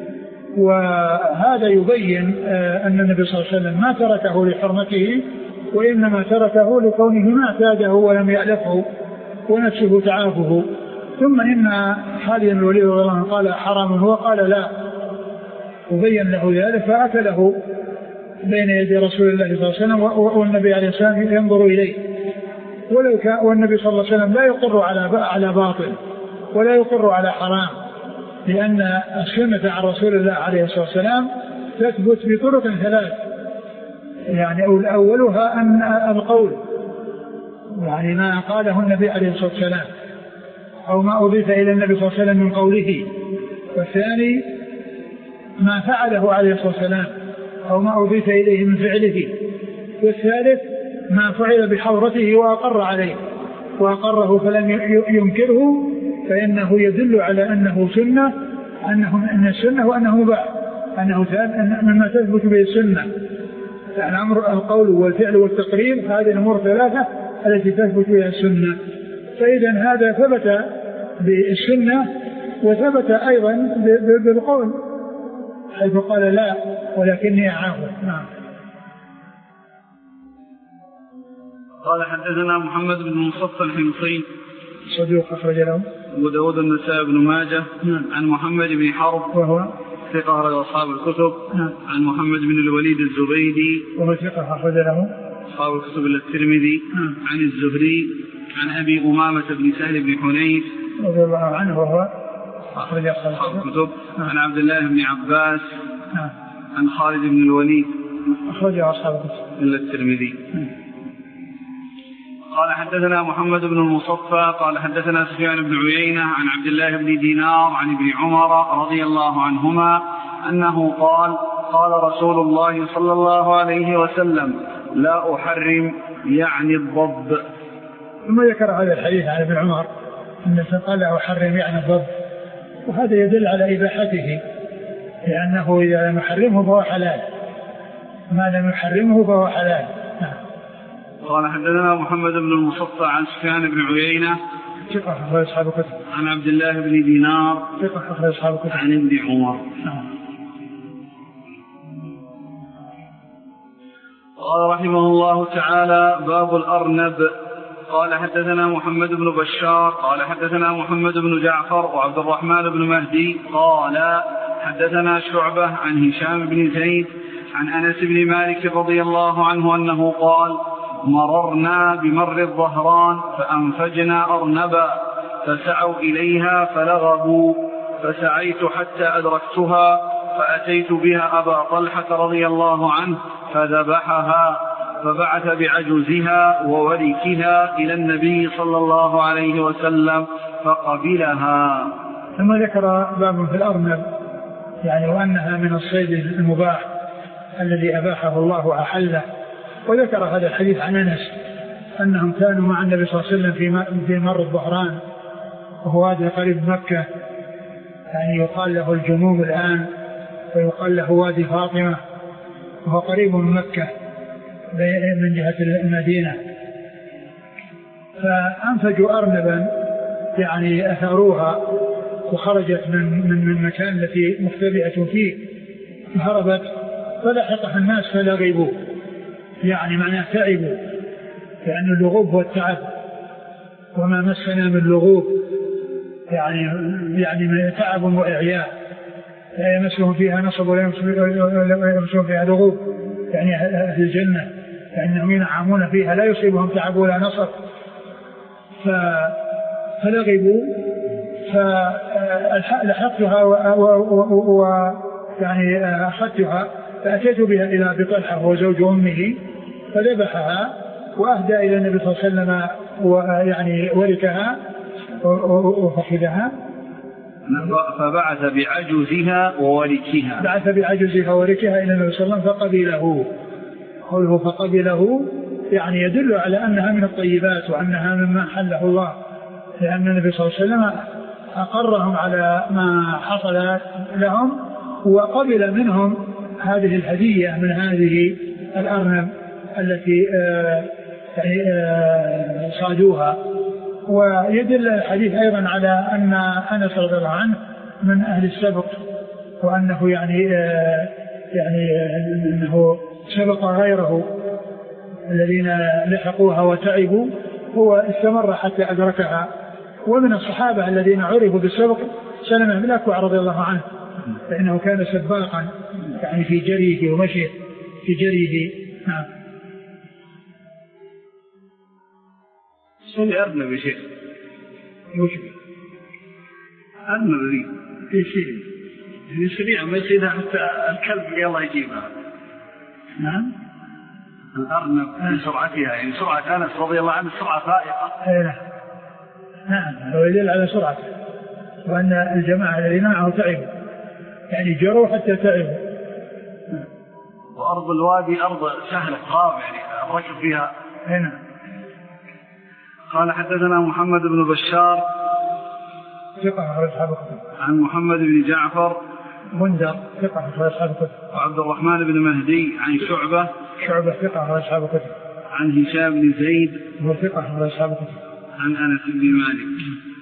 S2: وهذا يبين أن النبي صلى الله عليه وسلم ما تركه لحرمته وإنما تركه لكونه ما اعتاده ولم يألفه ونفسه تعافه. ثم إن خالد بن الوليد رضي الله عنه قال حرام هو؟ قال لا، وبين له ذلك فأكله بين يدي رسول الله صلى الله عليه وسلم والنبي عليه الصلاة والسلام ينظر إليه. والنبي صلى الله عليه وسلم لا يقر على باطل ولا يقر على حرام، لأن السنة عن رسول الله عليه الصلاة والسلام تثبت بطرق ثلاث، يعني أولها أن القول يعني ما قاله النبي عليه الصلاة والسلام أو ما أضيف إلى النبي صلى الله عليه وسلم من قوله، والثاني ما فعله عليه الصلاة والسلام أو ما أضيف إليه من فعله، والثالث ما فعل بحضرته وأقر عليه وأقره فلم ينكره فإنه يدل على أنه سنة، أن السنة وأنه مباح، أنه مما تثبت به السنة. يعني أمر القول والفعل والتقرير هذه الأمور ثلاثة التي تثبت بها السنة. فإذا هذا ثبت بالسنة وثبت أيضا بالقول حيث قال لا ولكني أعافه. نعم.
S1: قال حدثنا محمد بن مصطفى الحمصي
S2: صدوق أخرج له
S1: أبو داود النسائي بن ماجه. عن محمد بن حرب
S2: وهو
S1: ثقة أخرج أصحاب الكتب. عن محمد بن الوليد الزبيدي
S2: وهو ثقة أخرج له
S1: أصحاب الكتب إلا الترمذي. عن الزهري عن أبي أمامة بن سهل بن حنيف
S2: رضي الله عنه وهو أخرج
S1: أصحاب الكتب. عن عبد الله بن عباس. عن خالد بن الوليد
S2: أخرج أصحاب الكتب
S1: إلا الترمذي. قال حدثنا محمد بن المصفى قال حدثنا سفيان بن عيينة عن عبد الله بن دينار عن ابن عمر رضي الله عنهما أنه قال قال رسول الله صلى الله عليه وسلم لا أحرم يعني الضب.
S2: ثم ذكر هذا الحديث عن ابن عمر أنه قال لا أحرم يعني الضب، وهذا يدل على إباحته لأنه إذا لم يحرمه فهو حلال، ما لم يحرمه فهو حلال.
S1: قال حدثنا محمد بن المصفى عن سفيان بن عيينة
S2: ثقة أخرج أصحاب الكتب.
S1: عن عبد الله بن دينار
S2: ثقة أخرج أصحاب الكتب.
S1: عن ابن عمر. قال رحمه الله تعالى باب الأرنب. قال حدثنا محمد بن بشار قال حدثنا محمد بن جعفر وعبد الرحمن بن مهدي قال حدثنا شعبة عن هشام بن زيد عن أنس بن مالك رضي الله عنه أنه قال مررنا بمر الظهران فأنفجنا أرنبا فسعوا إليها فلغبوا فسعيت حتى أدركتها فأتيت بها أبا طلحة رضي الله عنه فذبحها فبعث بعجزها ووركها إلى النبي صلى الله عليه وسلم فقبلها.
S2: ثم ذكر باب في الأرنب يعني وأنها من الصيد المباح الذي أباحه الله وأحله، وذكر هذا الحديث عن أنس أنهم كانوا مع النبي صلى الله عليه وسلم في مر الظهران وهو وادي قريب مكة، يعني يقال له الجنوب الآن ويقال له وادي فاطمة، وهو قريب من مكة من جهة المدينة. فأنفجوا أرنبا يعني أثاروها وخرجت من مكان التي مختبئة فيه هربت فلحقها الناس فلغبوا، يعني معناه تعبوا، لأن اللغوب هو التعب وما مسنا من لغوب يعني تعب وإعياء لا يمسهم فيها نصب ولا يمسهم فيها لغوب، يعني أهل الجنة لأنهم ينعمون فيها لا يصيبهم تعب ولا نصب. فلغبوا فلحقتها يعني أخذتها فأتيت بها إلى أبي طلحة وزوج أمه فذبحها وأهدى إلى النبي صلى الله عليه وسلم ويعني وركها وفخذها
S1: فبعث بعجزها ووركها.
S2: بعث بعجزها ووركها إلى النبي صلى الله عليه وسلم فقبله. قوله فقبله يعني يدل على أنها من الطيبات وأنها مما حله الله، لأن النبي صلى الله عليه وسلم أقرهم على ما حصل لهم وقبل منهم هذه الهدية من هذه الأرنب التي صادوها. ويدل الحديث أيضا على أن أنس رضي الله عنه من أهل السبق، وأنه يعني أنه سبق غيره الذين لحقوها وتعبوا، هو استمر حتى أدركها. ومن الصحابة الذين عرفوا بالسبق سلمة بن الأكوع رضي الله عنه، فإنه كان سباقا يعني في جريه ومشيه في جريه. نعم.
S1: صلي أرنب يا شيخ.
S2: وش
S1: أرنب ذي
S2: في شيء
S1: اللي سريع ما يصيدها حتى الكلب يلا يجيبها.
S2: نعم.
S1: الأرنب بسرعتها يعني سرعة أنس رضي الله عنه سرعة فائقة.
S2: نعم هو يدل على سرعته، وأن الجماعة الذين معه تعبوا يعني جروا حتى تعبوا.
S1: وأرض الوادي أرض سهلة قاب يعني الركب فيها.
S2: هنا
S1: قال حدثنا محمد بن بشار
S2: ثقة أخرج أصحاب الكتب.
S1: عن محمد بن جعفر
S2: بندر ثقة أخرج أصحاب الكتب.
S1: وعبد الرحمن بن مهدي عن شعبة
S2: ثقة أخرج أصحاب الكتب.
S1: عن هشام بن زيد
S2: هو ثقة أخرج أصحاب الكتب.
S1: عن أنس بن مالك.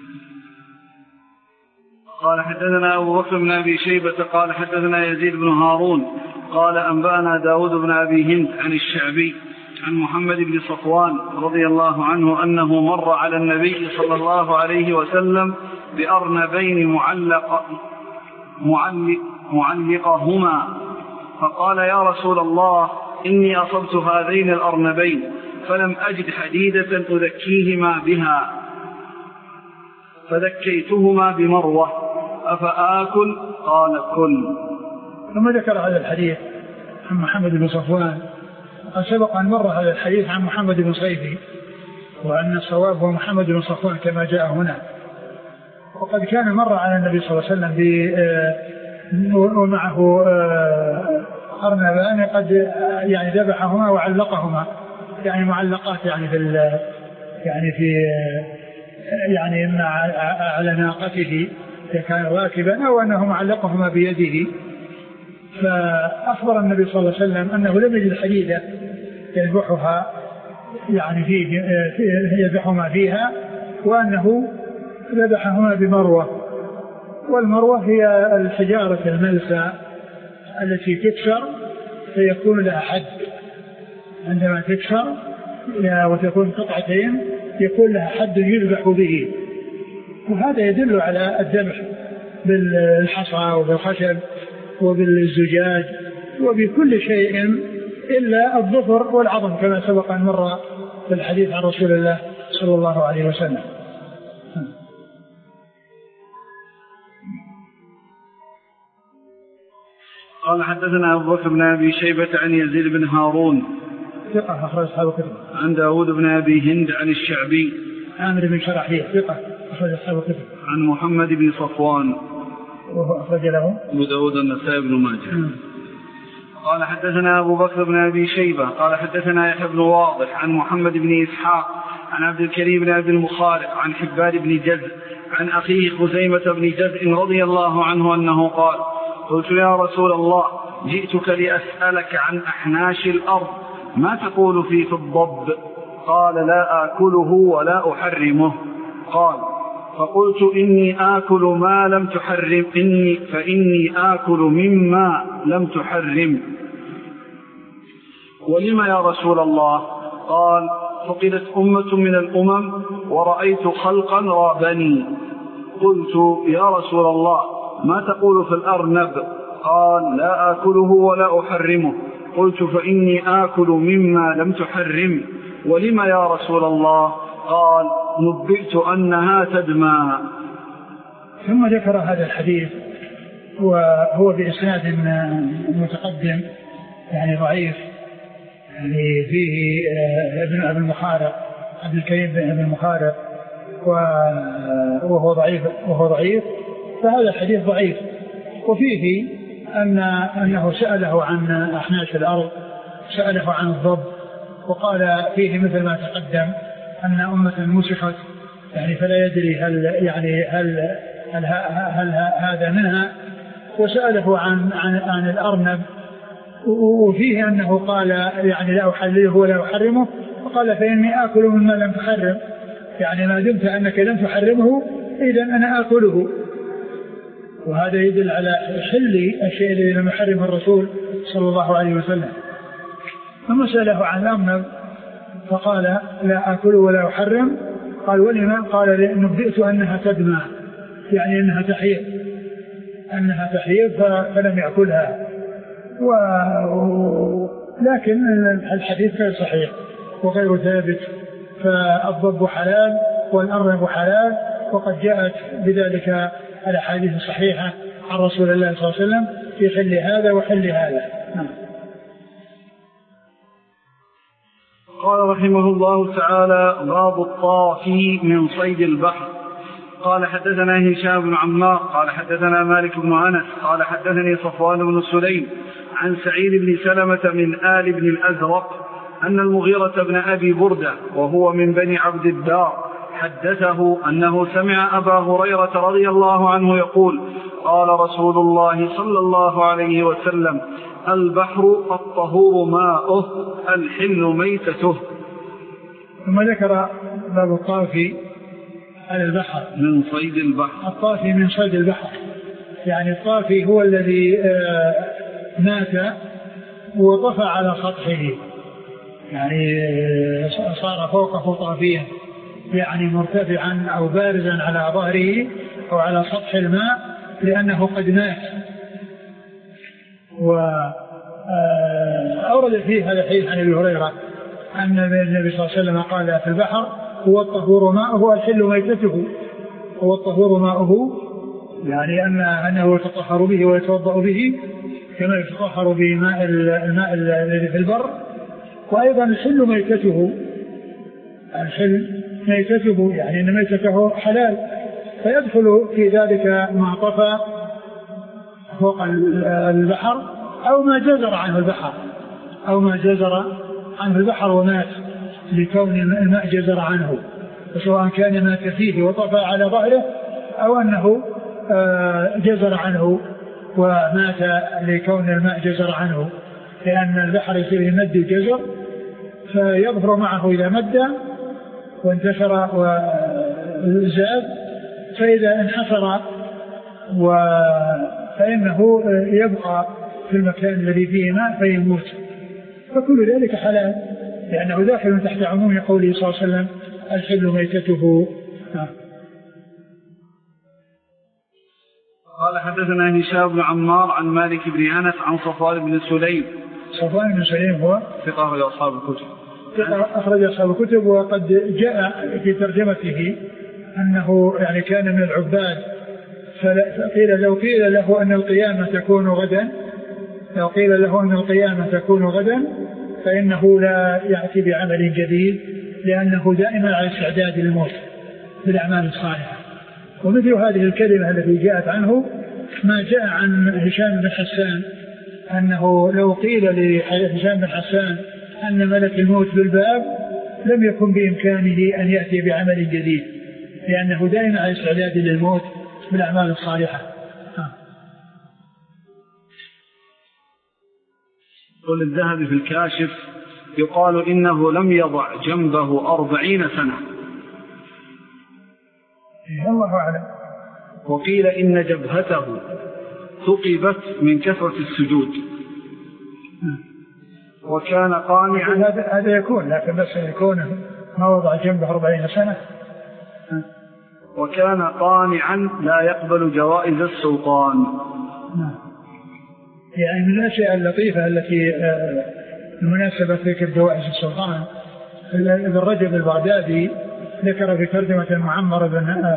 S1: قال حدثنا أبو بكر بن أبي شيبة قال حدثنا يزيد بن هارون قال أنبأنا داود بن أبي هند عن الشعبي عن محمد بن صفوان رضي الله عنه أنه مر على النبي صلى الله عليه وسلم بأرنبين معلقهما فقال يا رسول الله إني أصبت هذين الأرنبين فلم أجد حديدة أذكيهما بها فذكيتهما بمروة أفآكل؟ قال كل.
S2: ثم ذكر هذا الحديث عن محمد بن صفوان. قد سبق أن مر هذا الحديث عن محمد بن صيفي، وأن الصواب هو محمد بن صفوان كما جاء هنا. وقد كان مر على النبي صلى الله عليه وسلم ومعه أرنبان قد يعني ذبحهما وعلقهما، يعني معلقات يعني يعني إما على ناقته إذا كان راكبا أو أنه معلقهما بيده. فأخبر النبي صلى الله عليه وسلم أنه لم يجد حديدة يذبحها يعني يذبحهما فيها، وأنه ذبحهما بمروة. والمروة هي الحجارة الملسى التي تكسر فيكون لها حد، عندما تكسر وتكون قطعتين يكون لها حد يذبح به. وهذا يدل على الذبح بالحصى وبالخشب وبالزجاج وبكل شيء إلا الظفر والعظم كما سبق أن مر في الحديث عن رسول الله صلى الله عليه وسلم.
S1: قال حدثنا أبو بكر بن أبي شيبة عن يزيد بن هارون
S2: ثقة أخرج أصحاب الكتب.
S1: عن داود بن أبي هند عن الشعبي
S2: عامر بن شرحبيل ثقة أخرج أصحاب الكتب.
S1: عن محمد بن صفوان
S2: وهو أخرج له
S1: أبو داود النسائي بن ماجه. قال حدثنا أبو بكر بن أبي شيبة قال حدثنا يحيى بن واضح عن محمد بن إسحاق عن عبد الكريم بن أبي المخارق عن حبان بن جزء عن أخيه خزيمة بن جزء رضي الله عنه أنه قال قلت يا رسول الله جئتك لأسألك عن أحناش الأرض ما تقول في الضب؟ قال لا آكله ولا أحرمه. قال فقلت إني آكل ما لم تحرم فإني آكل مما لم تحرم. ولما يا رسول الله؟ قال فقدت أمة من الأمم ورأيت خلقا رابني. قلت يا رسول الله ما تقول في الأرنب؟ قال لا آكله ولا أحرمه. قلت فإني آكل مما لم تحرم. ولما يا رسول الله؟ قال نبئت أنها تدمى.
S2: ثم ذكر هذا الحديث وهو بإسناد متقدم يعني ضعيف، يعني فيه ابن أبي المخارق عبد الكريم بن أبي المخارق وهو ضعيف فهذا الحديث ضعيف. وفيه أنه سأله عن أحناش الأرض، سأله عن الضب، وقال فيه مثل ما تقدم أن أمة مسخت، يعني فلا يدري هل هذا منها. وسأله عن الأرنب، وفيه أنه قال يعني لا أحلله ولا أحرمه، وقال فإني آكل مما لم تحرم، يعني ما دمت أنك لم تحرمه إذن أنا آكله. وهذا يدل على حل الشيء الذي لم يحرمه الرسول صلى الله عليه وسلم. ثم سأله عن الأرنب فقال لا آكله ولا أحرم. قال ولما؟ قال نبئت أنها تدمى، يعني أنها تحيض فلم يأكلها. لكن الحديث غير صحيح وغير ثابت، فالضب حلال والأرنب حلال، وقد جاءت بذلك الأحاديث الصحيحة عن رسول الله صلى الله عليه وسلم في حل هذا وحل هذا.
S1: قال رحمه الله تعالى: باب الطافي من صيد البحر. قال حدثنا هشام بن عمار قال حدثنا مالك بن أنس قال حدثني صفوان بن سليم عن سعيد بن سلمة من آل بن الأزرق أن المغيرة بن أبي بردة وهو من بني عبد الدار حدثه أنه سمع أبا هريرة رضي الله عنه يقول: قال رسول الله صلى الله عليه وسلم: البحر الطهور ماؤه الحل ميتته.
S2: ثم ذكر باب الطافي على البحر
S1: من صيد البحر.
S2: الطافي من صيد البحر، يعني الطافي هو الذي مات وطفى على سطحه، يعني صار فوقه طافيا، يعني مرتفعا أو بارزا على ظهره أو على سطح الماء لأنه قد مات. وأورد فيه هذا الحديث عن أبي هريرة أن النبي صلى الله عليه وسلم قال في البحر: هو الطهور ماؤه الحل ميتته. هو الطهور ماؤه يعني أنه يتطهر به ويتوضأ به كما يتطهر بماء الماء الذي في البر. وأيضا الحل ميتته، الحل ميتته يعني أن ميتته حلال، فيدخل في ذلك ما طفى فوق البحر أو ما جزر عنه البحر، أو ما جزر عنه البحر ومات لكون الماء جزر عنه، سواء كان مات فيه وطفى على ظهره أو أنه جزر عنه ومات لكون الماء جزر عنه، لأن البحر يصير يمد الجزر فيظهر معه إذا مد وانتشر وزاد، فإذا انحصر فإنه يبقى في المكان الذي فيه ماء فيموت، فكل ذلك حلال لأنه داخل تحت عموم قوله صلى الله عليه وسلم: الحل ميتته.
S1: قال حدثنا هشام بن عمار عن مالك بن أنس عن صفوان بن سليم.
S2: صفوان بن سليم هو ثقة
S1: أخرج أصحاب الكتب.
S2: أخرج أصحاب الكتب. وقد جاء في ترجمته أنه يعني كان من العباد، فقيل لو قيل له أن القيامة تكون غدا، لو قيل له أن القيامة تكون غدا فإنه لا يأتي بعمل جديد، لأنه دائما على استعداد للموت بالأعمال الصالحة. ومثل هذه الكلمة التي جاءت عنه ما جاء عن هشام بن حسان أنه لو قيل لهشام بن حسان أن ملك الموت بالباب لم يكن بإمكانه أن يأتي بعمل جديد، لأنه دائما على استعداد للموت بالأعمال الصالحة.
S1: قل الذهبي في الكاشف: يقال إنه لم يضع جنبه 40 سنة.
S2: الله أعلم.
S1: وقيل إن جبهته ثقبت من كثرة السجود وكان قانعا.
S2: هذا يكون، لكن بس يكون ما وضع جنبه 40 سنة.
S1: وكان قانعا لا يقبل جوائز السلطان.
S2: يعني من الأشياء اللطيفة التي المناسبة ذكر جوائز السلطان، ابن رجب البغدادي ذكر في ترجمة المعمر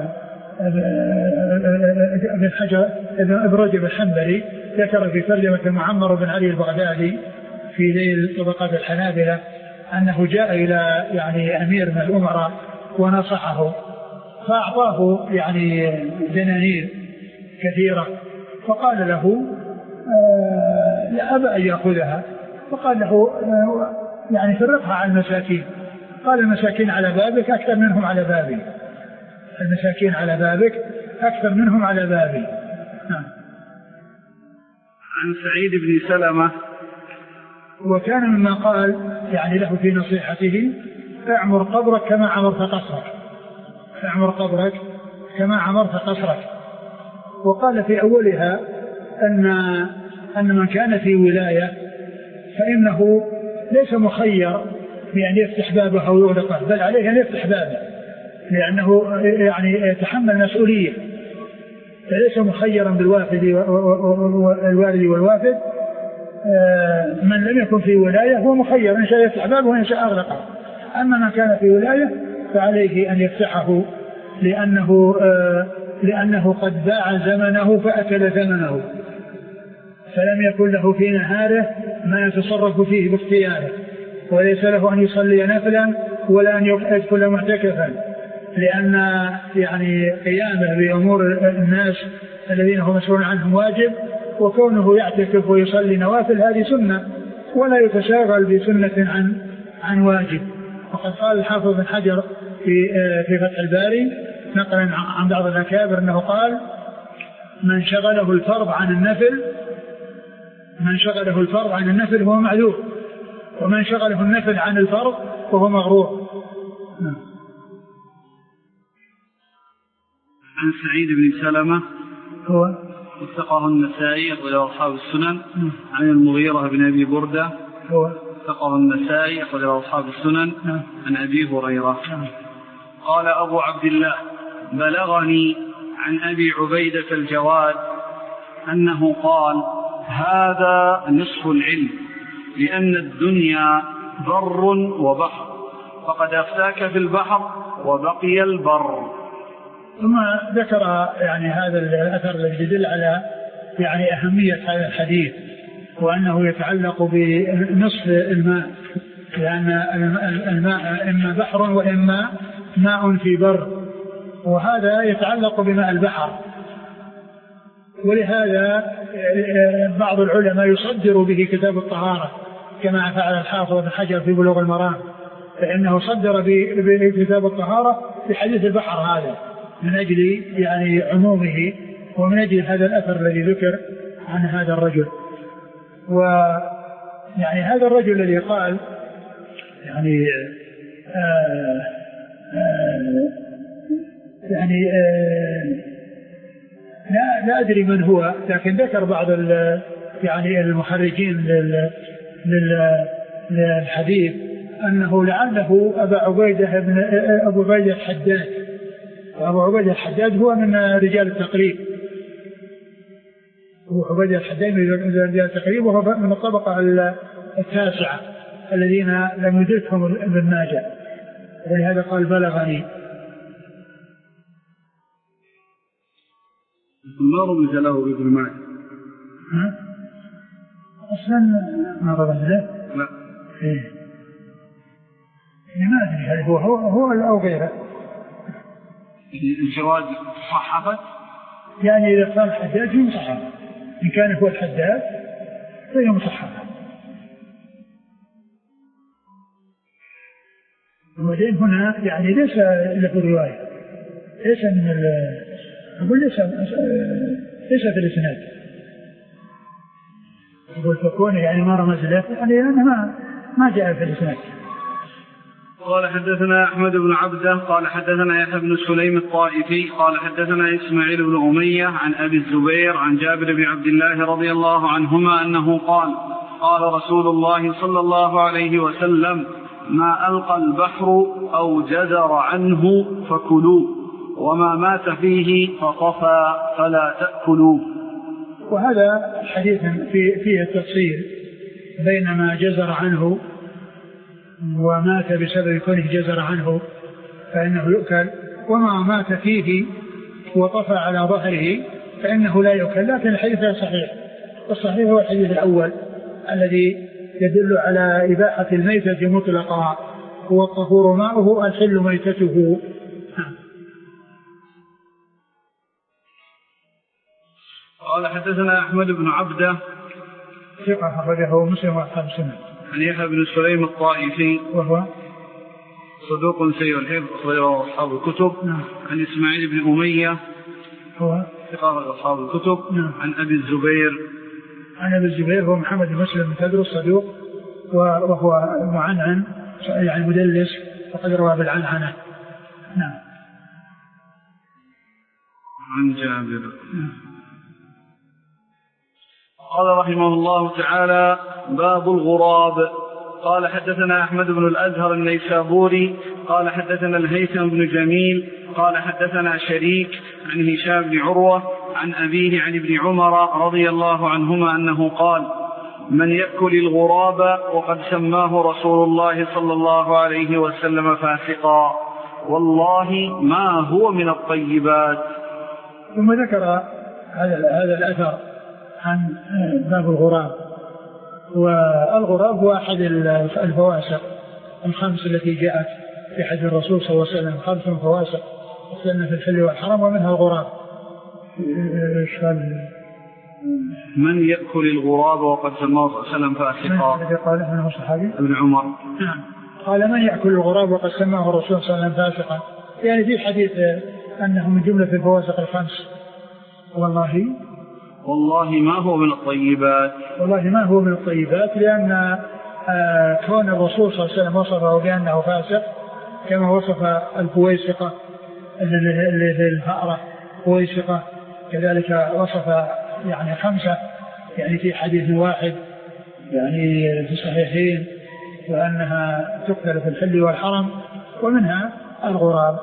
S2: بن حجر، ابن رجب الحنبلي ذكر في ترجمة المعمر بن علي البغدادي في ذيل طبقات الحنابلة أنه جاء إلى يعني أمير من الأمراء ونصحه فأعطاه يعني دنانير كثيرة، فقال له لا أبى أن يأخذها، فقال له يعني فرقها على المساكين. قال المساكين على بابك أكثر منهم على بابي، المساكين على بابك أكثر منهم على بابي.
S1: عن سعيد بن سلمة
S2: وكان مما قال يعني له في نصيحته: اعمر قبرك كما عمرت قصرك، اعمر قبرك كما عمرت قصرك. وقال في أولها أن من كان في ولاية فإنه ليس مخير بأن يفتح بابه أو يغلقه، بل عليه أن يفتح بابه، لأنه يعني يتحمل مسؤولية، فليس مخيرا بالوافد والوالد والوافد. من لم يكن في ولاية هو مخير، إن شاء يفتح بابه وإن شاء أغلقه. أما من كان في ولاية فعليه أن يفتحه، لأنه قد باع زمنه فأكل ثمنه، فلم يكن له في نهاره ما يتصرف فيه باختياره، وليس له أن يصلي نفلا ولا أن يدخل معتكفا، لأن يعني قيامه بأمور الناس الذين هو مسؤول عنهم واجب، وكونه يعتكف ويصلي نوافل هذه سنة، ولا يتشاغل بسنة عن واجب. وقد قال الحافظ بن حجر في فتح الباري نقلا عن بعض الأكابر أنه قال: من شغله الفرض عن النفل هو معذور، ومن شغله النفل عن الفرض فهو مغرور.
S1: عن سعيد بن سلمة
S2: هو
S1: وثقه النسائي أخرج أصحاب السنن. عن المغيرة بن أبي بردة
S2: هو
S1: وثقه النسائي أخرج أصحاب السنن. عن أبي هريرة قال أبو عبد الله: بلغني عن أبي عبيدة الجواد أنه قال: هذا نصف العلم، لأن الدنيا بر وبحر، فقد أفتاك في البحر وبقي البر.
S2: ثم ذكر يعني هذا الأثر الذي يدل على يعني أهمية هذا الحديث، وأنه يتعلق بنصف الماء، لأن الماء إما بحر وإما ماء في بر، وهذا يتعلق بماء البحر. ولهذا بعض العلماء يصدر به كتاب الطهارة كما فعل الحافظ بن حجر في بلوغ المرام، فإنه صدر بكتاب الطهارة بحديث البحر هذا من أجل يعني عمومه، ومن أجل هذا الأثر الذي ذكر عن هذا الرجل. ويعني هذا الرجل الذي قال يعني لا أدري من هو، لكن ذكر بعض يعني المخرجين للحديث أنه لعله أبو عبيدة الحداد، وأبو عبيدة الحداد هو من رجال التقريب، أبو عبيدة الحداد من رجال التقريب، وهو من الطبقة التاسعة الذين لم يدركهم ابن ماجه، ولهذا قال بلغني.
S1: ما رمز له ابن ماجه؟
S2: أصلا ما رمز له؟
S1: لا.
S2: إيه؟ ما أدري هل هو أو غيره.
S1: الجواز صحفت؟
S2: يعني إذا كان الحداد هي مصحفة، إن كان هو الحداد فهي مصحفة. وبعدين هنا يعني ليس له رواية، ليس من أقول ليس في الإسناد، أقول فكون يعني ما رمز له يعني أنا ما جاء في الإسناد.
S1: قال حدثنا أحمد بن عبده قال حدثنا يحيى بن سليم الطائفي قال حدثنا إسماعيل بن أمية عن أبي الزبير عن جابر بن عبد الله رضي الله عنهما أنه قال: قال رسول الله صلى الله عليه وسلم: ما ألقى البحر أو جزر عنه فكلوه، وما مات فيه فطفى فلا تأكلوه.
S2: وهذا حديث فيه التفصيل بين ما جزر عنه ومات بسبب كونه جزر عنه فإنه يؤكل، وما مات فيه وطفى على ظهره فإنه لا يؤكل. لكن الحديث صحيح، والصحيح هو الحديث الأول الذي يدل على إباحة الميتة مطلقا، هو الطهور ماؤه الحل ميتته.
S1: قال حدثنا أحمد بن عبده
S2: ثقة أخرجه مسلم وأصحاب السنن.
S1: عن يحيى بن سليم الطائفي
S2: وهو
S1: صدوق سيء الحفظ أخرجه أصحاب الكتب.
S2: نعم.
S1: عن إسماعيل بن أمية
S2: هو
S1: ثقة أصحاب الكتب.
S2: نعم.
S1: عن أبي الزبير
S2: هو محمد بن مسلم بن تدرس صدوق وهو معنعن يعني مدلس وقد روى بالعنعنة. نعم.
S1: عن جابر قال رحمه الله تعالى: باب الغراب. قال حدثنا أحمد بن الأزهر النيسابوري قال حدثنا الهيثم بن جميل قال حدثنا شريك عن هشام بن عروة عن أبيه عن ابن عمر رضي الله عنهما أنه قال: من يأكل الغراب وقد سماه رسول الله صلى الله عليه وسلم فاسقا والله ما هو من الطيبات.
S2: ثم ذكر هذا الأثر عن باب الغراب. والغراب هو أحد الفواسق الخمس التي جاءت في حديث الرسول صلى الله عليه وسلم: 5 فواسق مثلنا في الحل والحرم ومنها الغراب.
S1: من يأكل الغراب وقد سماه صلى الله عليه وسلم فاسقا.
S2: الذي قال عنه الصحابي
S1: ابن عمر.
S2: نعم. قال: من يأكل الغراب وقد سماه الرسول صلى الله عليه وسلم فاسقا، يعني في حديث أنه من جملة الفواسق الخمس.
S1: والله ما هو من الطيبات.
S2: والله ما هو من الطيبات، لأن كون الرسول صلى الله عليه وسلم وصفه بأنه فاسق كما وصف الفويسقة اللي الفأرة فويسقة، كذلك وصف يعني 5 يعني في حديث واحد يعني في الصحيحين وأنها تقتل في الحل والحرم ومنها الغراب.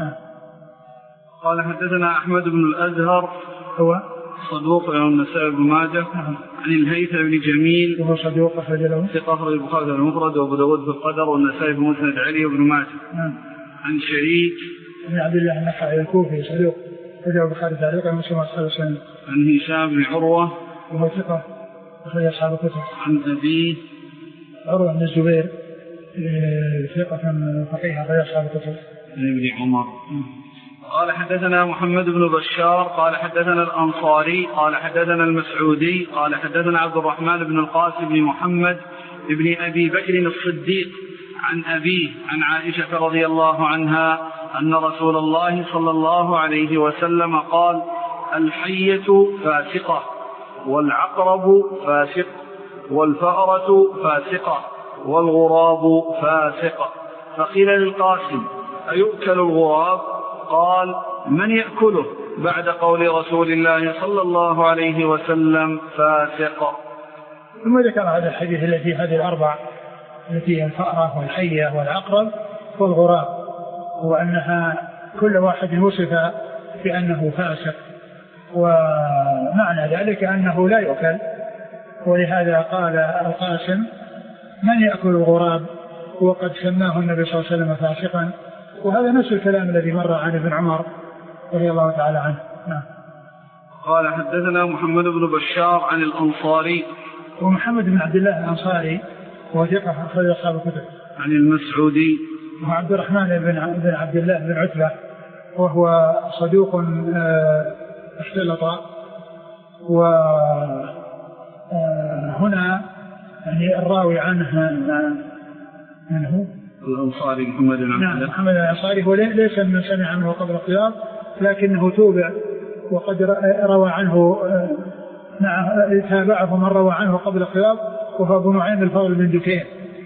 S1: قال حدثنا أحمد بن الأزهر
S2: هو
S1: صدوق له النسائي بن ماجه. عن الهيثم بن جميل
S2: وهو صدوق أخرج له
S1: البخاري المفرد وأبو داود في القدر والنسائي في مسند علي وابن ماجه. عن شريك
S2: بن عبد الله النخعي الكوفي صدوق أخرج البخاري تعليقا ومسلم وأصحاب السنن.
S1: عن هشام بن عروة
S2: وهو ثقة أخرج أصحاب الكتب.
S1: عن أبيه
S2: عروة بن الزبير ثقة فقيه أخرج أصحاب الكتب.
S1: عن ابن عمر. قال حدثنا محمد بن بشار قال حدثنا الأنصاري قال حدثنا المسعودي قال حدثنا عبد الرحمن بن القاسم بن محمد بن أبي بكر الصديق عن أبيه عن عائشة رضي الله عنها أن رسول الله صلى الله عليه وسلم قال: الحية فاسقة والعقرب فاسق والفأرة فاسقة والغراب فاسق. فقيل للقاسم: أيؤكل الغراب؟ قال: من يأكله بعد قول رسول الله صلى الله عليه وسلم فاسق.
S2: ثم ذكر هذا الحديث الذي هذه الأربع التي الفأرة والحية والعقرب والغراب، وأنها كل واحد وصف بأنه فاسق، ومعنى ذلك أنه لا يؤكل. ولهذا قال القاسم: من يأكل الغراب وقد سماه النبي صلى الله عليه وسلم فاسقا. وهذا نفس الكلام الذي مر عن ابن عمر رضي الله تعالى عنه.
S1: قال حدثنا محمد بن بشار عن الأنصاري
S2: ومحمد بن عبد الله الأنصاري وثقة أخرج أصحاب الكتب.
S1: عن المسعودي
S2: وعبد الرحمن بن عبد الله بن عتبة وهو صدوق اختلط. وهنا يعني الراوي عنه من هو
S1: الأنصاري محمد بن عبد الله.
S2: نعم، محمد الأنصاري هو ليس من سمع عنه قبل القيام، لكنه توبع وقد روى عنه تابعه من روى عنه قبل القيام وهو أبو نعيم الفضل بن دكين.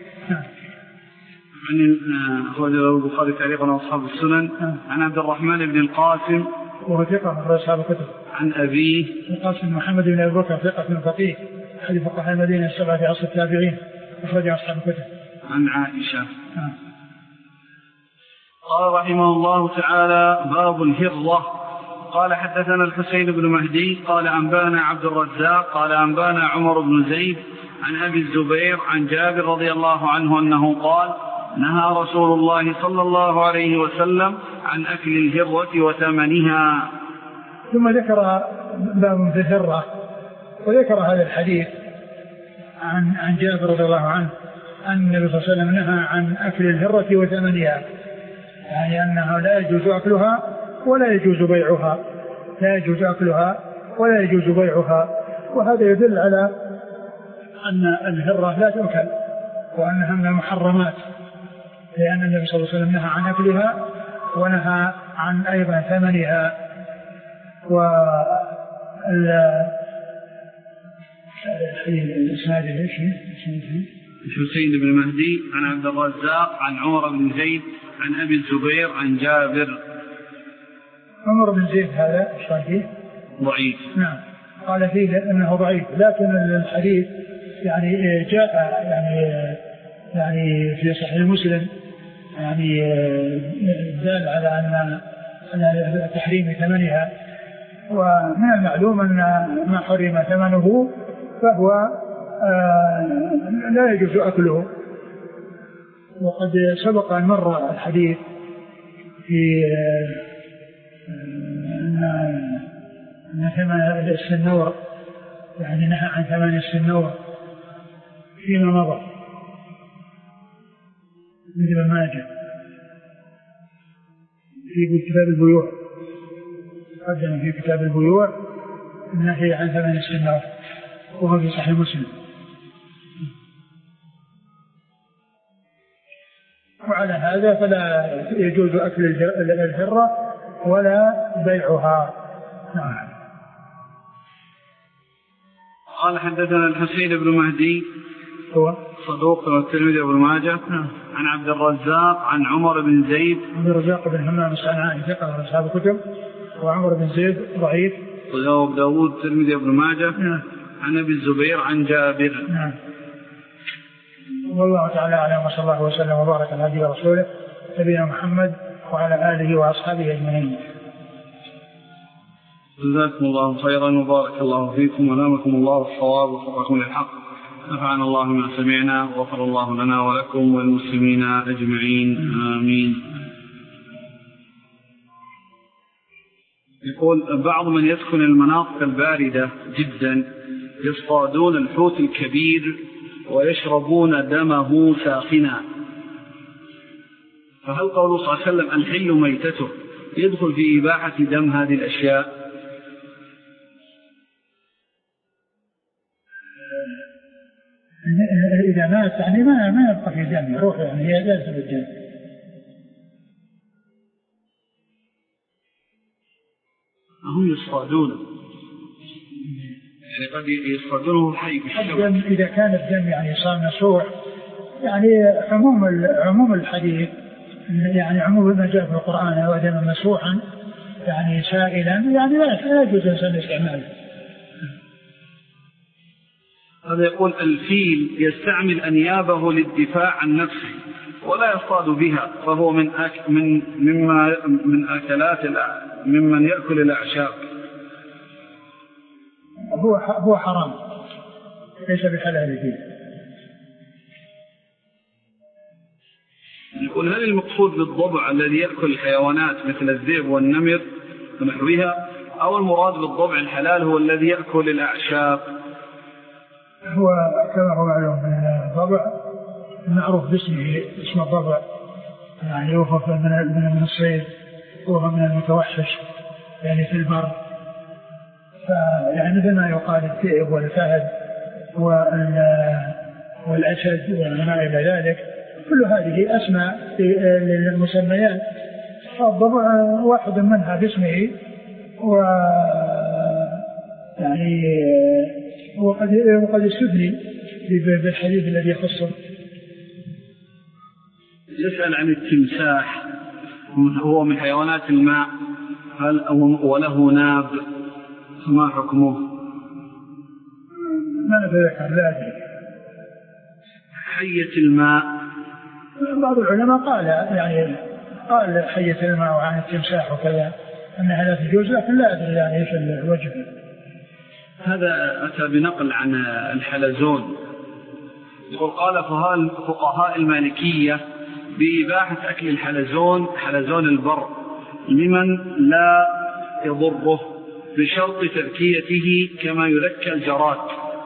S1: عن رجل البخاري تعليقا وأصحاب السنن. عن عبد الرحمن بن القاسم
S2: وهو ثقة من أصحاب الكتب.
S1: عن أبيه
S2: القاسم محمد بن أبي بكر ثقة من فقيه أحد فقهاء المدينة 7 في عصر التابعين أخرج أصحاب الكتب.
S1: عن عائشة. قال رحمه الله تعالى: باب الهرة. قال حدثنا الحسين بن مهدي قال أنبانا عبد الرزاق قال أنبانا عمر بن زيد عن أبي الزبير عن جابر رضي الله عنه أنه قال: نهى رسول الله صلى الله عليه وسلم عن أكل الهرة وثمنها.
S2: ثم ذكر باب في الهرة، وذكر هذا الحديث عن جابر رضي الله عنه أن النبي صلى الله عليه وسلم نهى عن أكل الهرة وثمنها، يعني أنه لا يجوز أكلها ولا يجوز بيعها، لا يجوز أكلها ولا يجوز بيعها. وهذا يدل على أن الهرة لا تؤكل وأنها من المحرمات، لأن النبي صلى الله عليه وسلم نهى عن أكلها ونهى عن أيضا ثمنها. الإسناد
S1: حسين بن مهدي عن عبد الرزاق عن عمر بن زيد عن أبي الزبير عن جابر.
S2: عمر بن زيد هذا صحيح
S1: ضعيف.
S2: نعم قال فيه أنه ضعيف، لكن الحديث يعني جاء يعني في صحيح مسلم يعني دال على أن تحريم ثمنها، ومن المعلوم أن ما حرم ثمنه فهو لا يجوز أكله. وقد سبق أن مر الحديث في أن ثمن السنور يعني نهى عن ثمن السنور فيما مضى من ابن ماجه في كتاب البيوع، قدم في كتاب البيوع النهي عن ثمن السنور وهو في صحيح مسلم. وعلى هذا فلا يجوز أكل الهرة ولا بيعها. نعم.
S1: قال حدثنا الحسين بن مهدي
S2: هو
S1: صدوق والترمذي وابن ماجه عن عبد الرزاق عن عمر بن زيد.
S2: عبد الرزاق بن همام الصنعاني ثقة من أصحاب الكتب، وعمر بن زيد ضعيف.
S1: وأبو داود الترمذي وابن ماجه عن أبي الزبير عن جابر.
S2: نعم. والله تعالى أعلم، وصلى الله وسلم وبارك على نبينا ورسوله نبينا محمد وعلى آله وأصحابه أجمعين.
S1: جزاكم الله خيرا وبارك الله فيكم ونامكم الله الصواب وفقكم للحق. نفعنا الله ما سمعنا وغفر الله لنا ولكم والمسلمين أجمعين آمين. يقول بعض من يسكن المناطق الباردة جدا يصطادون الحوت الكبير ويشربون دمه ساخنا، فهل قوله صلى الله عليه وسلم الحل ميتته يدخل في إباحة دم هذه الأشياء؟
S2: إذا مات يعني ما يبقى في دم، روح يعني هي لا تسبب الدم.
S1: هم يصطادون يعني قد يصطادونه حي
S2: الدم إذا كان الدم يعني صار مسوح، يعني عموم الحديث يعني عموم ما جاء في القرآن ودم مسوحا يعني سائلا يعني لا يجوز الإنسان استعماله.
S1: هذا يقول الفيل يستعمل أنيابه للدفاع عن نفسه ولا يصطاد بها، فهو ممن يأكل الأعشاب.
S2: هو حرام ليس بحلال فيه.
S1: يقول هل المقصود بالضبع الذي يأكل الحيوانات مثل الذئب والنمر ونحوها، أو المراد بالضبع الحلال هو الذي يأكل الأعشاب؟
S2: هو كما هو معلوم من الضبع معروف باسمه، اسم الضبع يعني يوصف من الصيد وهو من المتوحش يعني في البر، فيعني مثل ما يقال الذئب والفهد والأسد وما إلى ذلك، كل هذه أسماء للمسميات، فالضبع واحد منها باسمه يعني وقد استثني بالحديث الذي يخصه.
S1: يسأل عن التمساح، هو من حيوانات الماء، هل وله ناب، ما حكمه؟
S2: ما نتذكر، لا أدري.
S1: حية الماء
S2: بعض العلماء قال حية الماء وعن التمساح وكذا أنها لا تجوز، لكن لا أدري يعني إيش الوجه.
S1: هذا أتى بنقل عن الحلزون، يقول قال فقهاء المالكية بإباحة أكل الحلزون، حلزون البر، لمن لا يضره بشرط تذكيته كما يذكى الجراد،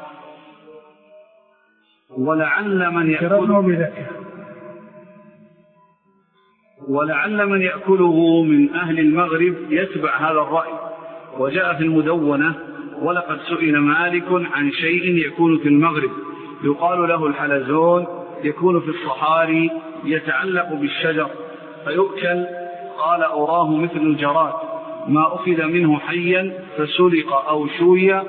S1: ولعل من يأكله من أهل المغرب يتبع هذا الرأي. وجاء في المدونة ولقد سئل مالك عن شيء يكون في المغرب يقال له الحلزون، يكون في الصحاري، يتعلق بالشجر فيؤكل. قال أراه مثل الجراد، ما أخذ منه حيا فسلق أو شوي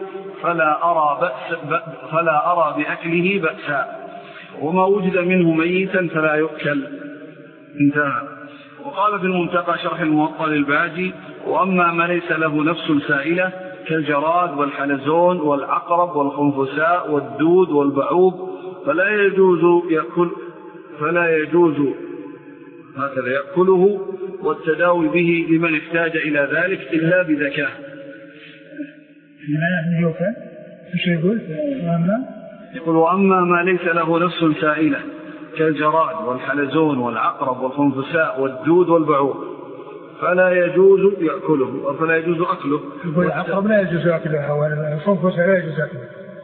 S1: فلا أرى بأكله بأسا، وما وجد منه ميتا فلا يؤكل. انتهى. وقال في المنتقى شرح الموطأ للباجي: وأما ما ليس له نفس سائلة كالجراد والحلزون والعقرب والخنفساء والدود والبعوض فلا يجوز هكذا يأكله والتداوي به لمن احتاج إلى ذلك إلا بذكاء. يقول: وأما ما ليس له نفس سائلة كالجراد والحلزون والعقرب والخنفساء والدود والبعوض فلا يجوز يأكله فلا يجوز أكله.
S2: العقرب لا يجوز أكله والخنفساء لا يجوز أكله.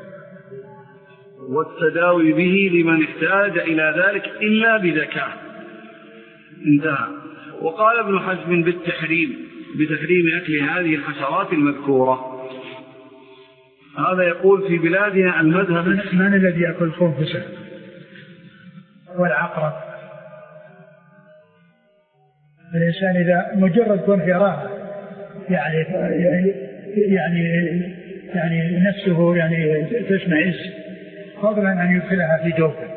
S1: والتداوي به لمن احتاج إلى ذلك إلا بذكاء. انتهى. وقال ابن حزم بتحريم أكل هذه الحشرات المذكورة. هذا يقول في بلادنا المذهب.
S2: من الذي يأكل الخنفساء والعقرب؟ الإنسان إذا مجرد كون في راحة يعني نفسه يعني تشمئز، فضلا أن يدخلها في جوفه.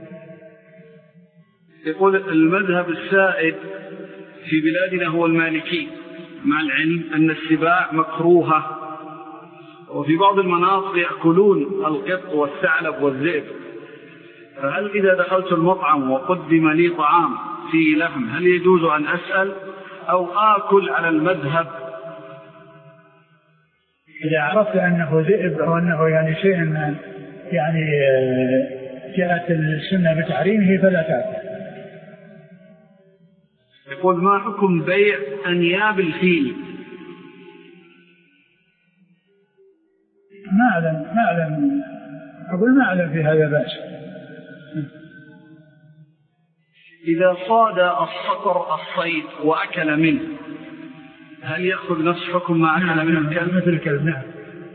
S1: يقول المذهب السائد في بلادنا هو المالكي، مع العلم أن السباع مكروهة، وفي بعض المناطق يأكلون القط والثعلب والذئب. فهل إذا دخلت المطعم وقدم لي طعام فيه لحم هل يجوز أن أسأل أو آكل على المذهب؟
S2: إذا عرفت أنه ذئب أو أنه يعني شيء يعني جاءت السنة بتحريمه فلا تأكل.
S1: يقول: ما حكم بيع أنياب الفيل؟
S2: ما أعلم في هذا بأس.
S1: إذا صاد الصقر الصيد وأكل منه هل يأخذ نفس حكم ما أكل منه الكلب؟
S2: مثل الكلب. نعم.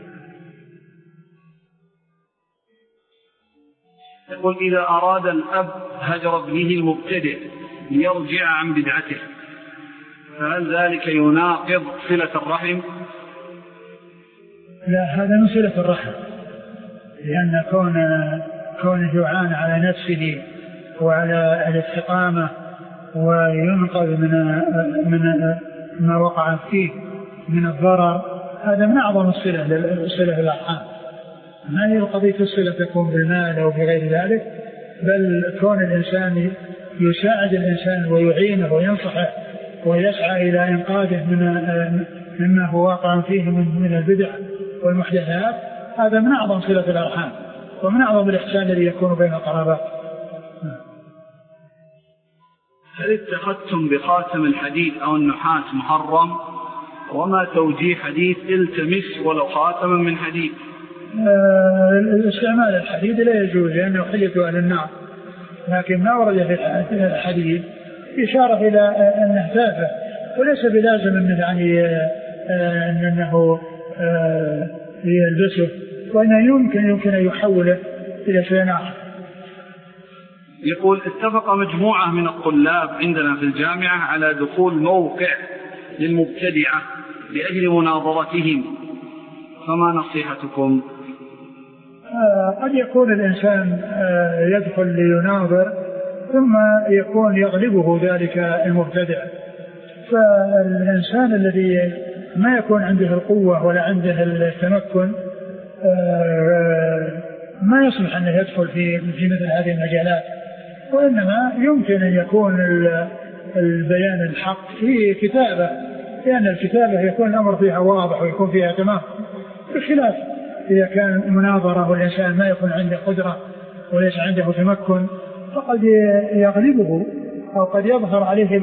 S1: يقول: إذا أراد الأب هجر ابنه المبتدئ ليرجع عن بدعته فهل ذلك يناقض صلة الرحم؟
S2: لا، هذا من صلة الرحم، لأن كون جوعان على نفسه وعلى الاستقامة وينقذ من ما وقع فيه من الضرر، هذا من أعظم الصلة الأرحام. ما هي القضية الصلة تكون بالمال أو بغير ذلك، بل كون الإنسان يساعد الإنسان ويعينه وينصحه ويسعى إلى إنقاذه مما هو واقع فيه من البدع والمحدثات، هذا من أعظم صلة الأرحام ومن أعظم الإحسان الذي يكون بين القرابات.
S1: هل اتخذتم بخاتم الحديد أو النحاس محرم؟ وما توجيه حديث التمس ولو خاتما من حديد؟
S2: استعمال الحديد لا يجوز لأنه حلية أهل النار، لكن ما ورد في الحديد إشارة إلى أنه تافه، وليس بلازم أنه يلبسه، وأنه يمكن أن يحوله إلى شيء آخر.
S1: يقول: اتفق مجموعة من الطلاب عندنا في الجامعة على دخول موقع للمبتدعة لأجل مناظرتهم، فما نصيحتكم؟
S2: قد يكون الإنسان يدخل ليناظر ثم يكون يغلبه ذلك المبتدع، فالإنسان الذي ما يكون عنده القوة ولا عنده التمكن ما يصلح أن يدخل في مثل هذه المجالات، وإنما يمكن أن يكون البيان الحق في كتابة، لأن الكتابة يكون الأمر فيها واضح ويكون فيها تمام، بخلاف إذا كان مناظرة والإنسان ما يكون عنده قدرة وليس عنده تمكن، فقد يغلبه أو قد يظهر عليه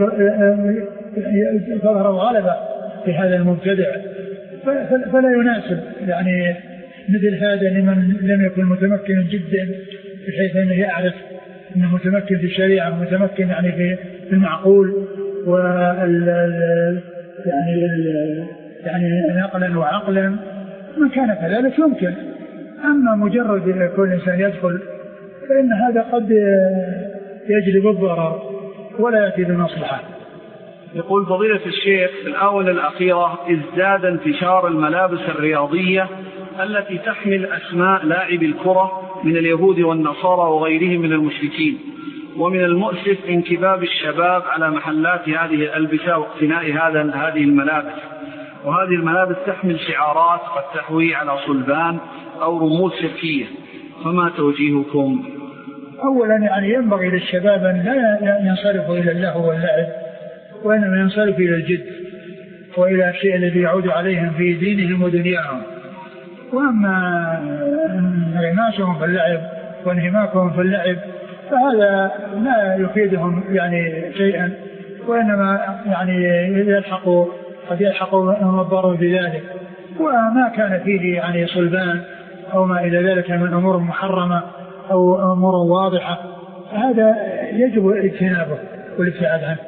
S2: تظهر الغلبة في هذا المبتدع، فلا يناسب يعني مثل هذا لمن لم يكن متمكنا جدا بحيث أنه يعرف أنه متمكن في الشريعة، متمكن يعني في المعقول يعني نقلا وعقلا، من كان كذلك يمكن. أما مجرد كل إنسان يدخل فإن هذا قد يجلب الضرر ولا يأتي بمصلحة.
S1: يقول فضيلة الشيخ في الآونة الأخيرة ازداد انتشار الملابس الرياضية التي تحمل أسماء لاعب الكرة من اليهود والنصارى وغيرهم من المشركين، ومن المؤسف انكباب الشباب على محلات هذه الألبسة واقتناء هذه الملابس، وهذه الملابس تحمل شعارات قد تحوي على صلبان أو رموز شركية، فما توجيهكم؟
S2: أولا يعني ينبغي للشباب أن لا ينصرفوا إلى اللهو واللعب، وإنما ينصرفوا إلى الجد وإلى الشيء الذي يعود عليهم في دينهم ودنياهم. وأما انغماسهم في اللعب وانهماكهم في اللعب فهذا لا يفيدهم يعني شيئا، وإنما يعني قد يلحقوا الضرر بذلك. وما كان فيه يعني صلبان أو ما إلى ذلك من أمور محرمة أو أمور واضحة هذا يجب اجتنابه والابتعاد عنه.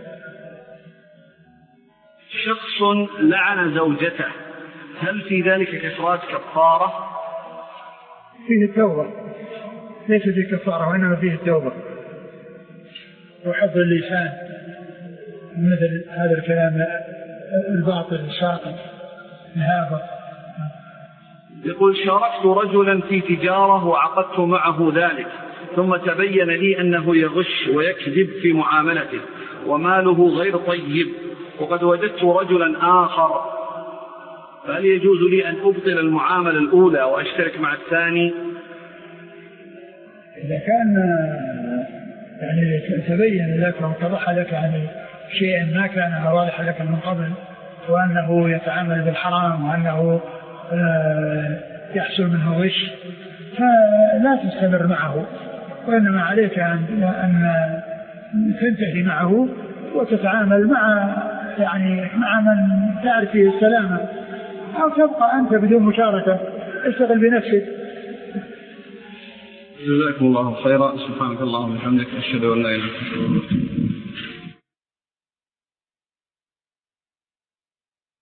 S1: شخص لعن زوجته، هل في ذلك كفارة كفارة؟
S2: فيه التوبة، ليس فيه كفارة وإنما فيه التوبة وحفظ اللسان مثل هذا الكلام الباطل الساقط الهابط.
S1: يقول شاركت رجلا في تجارة وعقدت معه ذلك، ثم تبين لي أنه يغش ويكذب في معاملته وماله غير طيب، وقد وجدت رجلا آخر، فهل يجوز لي أن أبطل المعاملة الأولى وأشترك مع الثاني؟
S2: إذا كان يعني تبين لك واتضح لك يعني شيء ما كان واضح لك من قبل، وأنه يتعامل بالحرام وأنه يحصل منه غش، فلا تستمر معه، وإنما عليك أن تنتهي معه وتتعامل مع من تعرف فيه السلامة، أو تبقى أنت بدون مشاركة اشتغل بنفسك.
S1: جزاكم الله خيرا. سبحانك اللهم وبحمدك أشهد أن لا إله إلا أنت.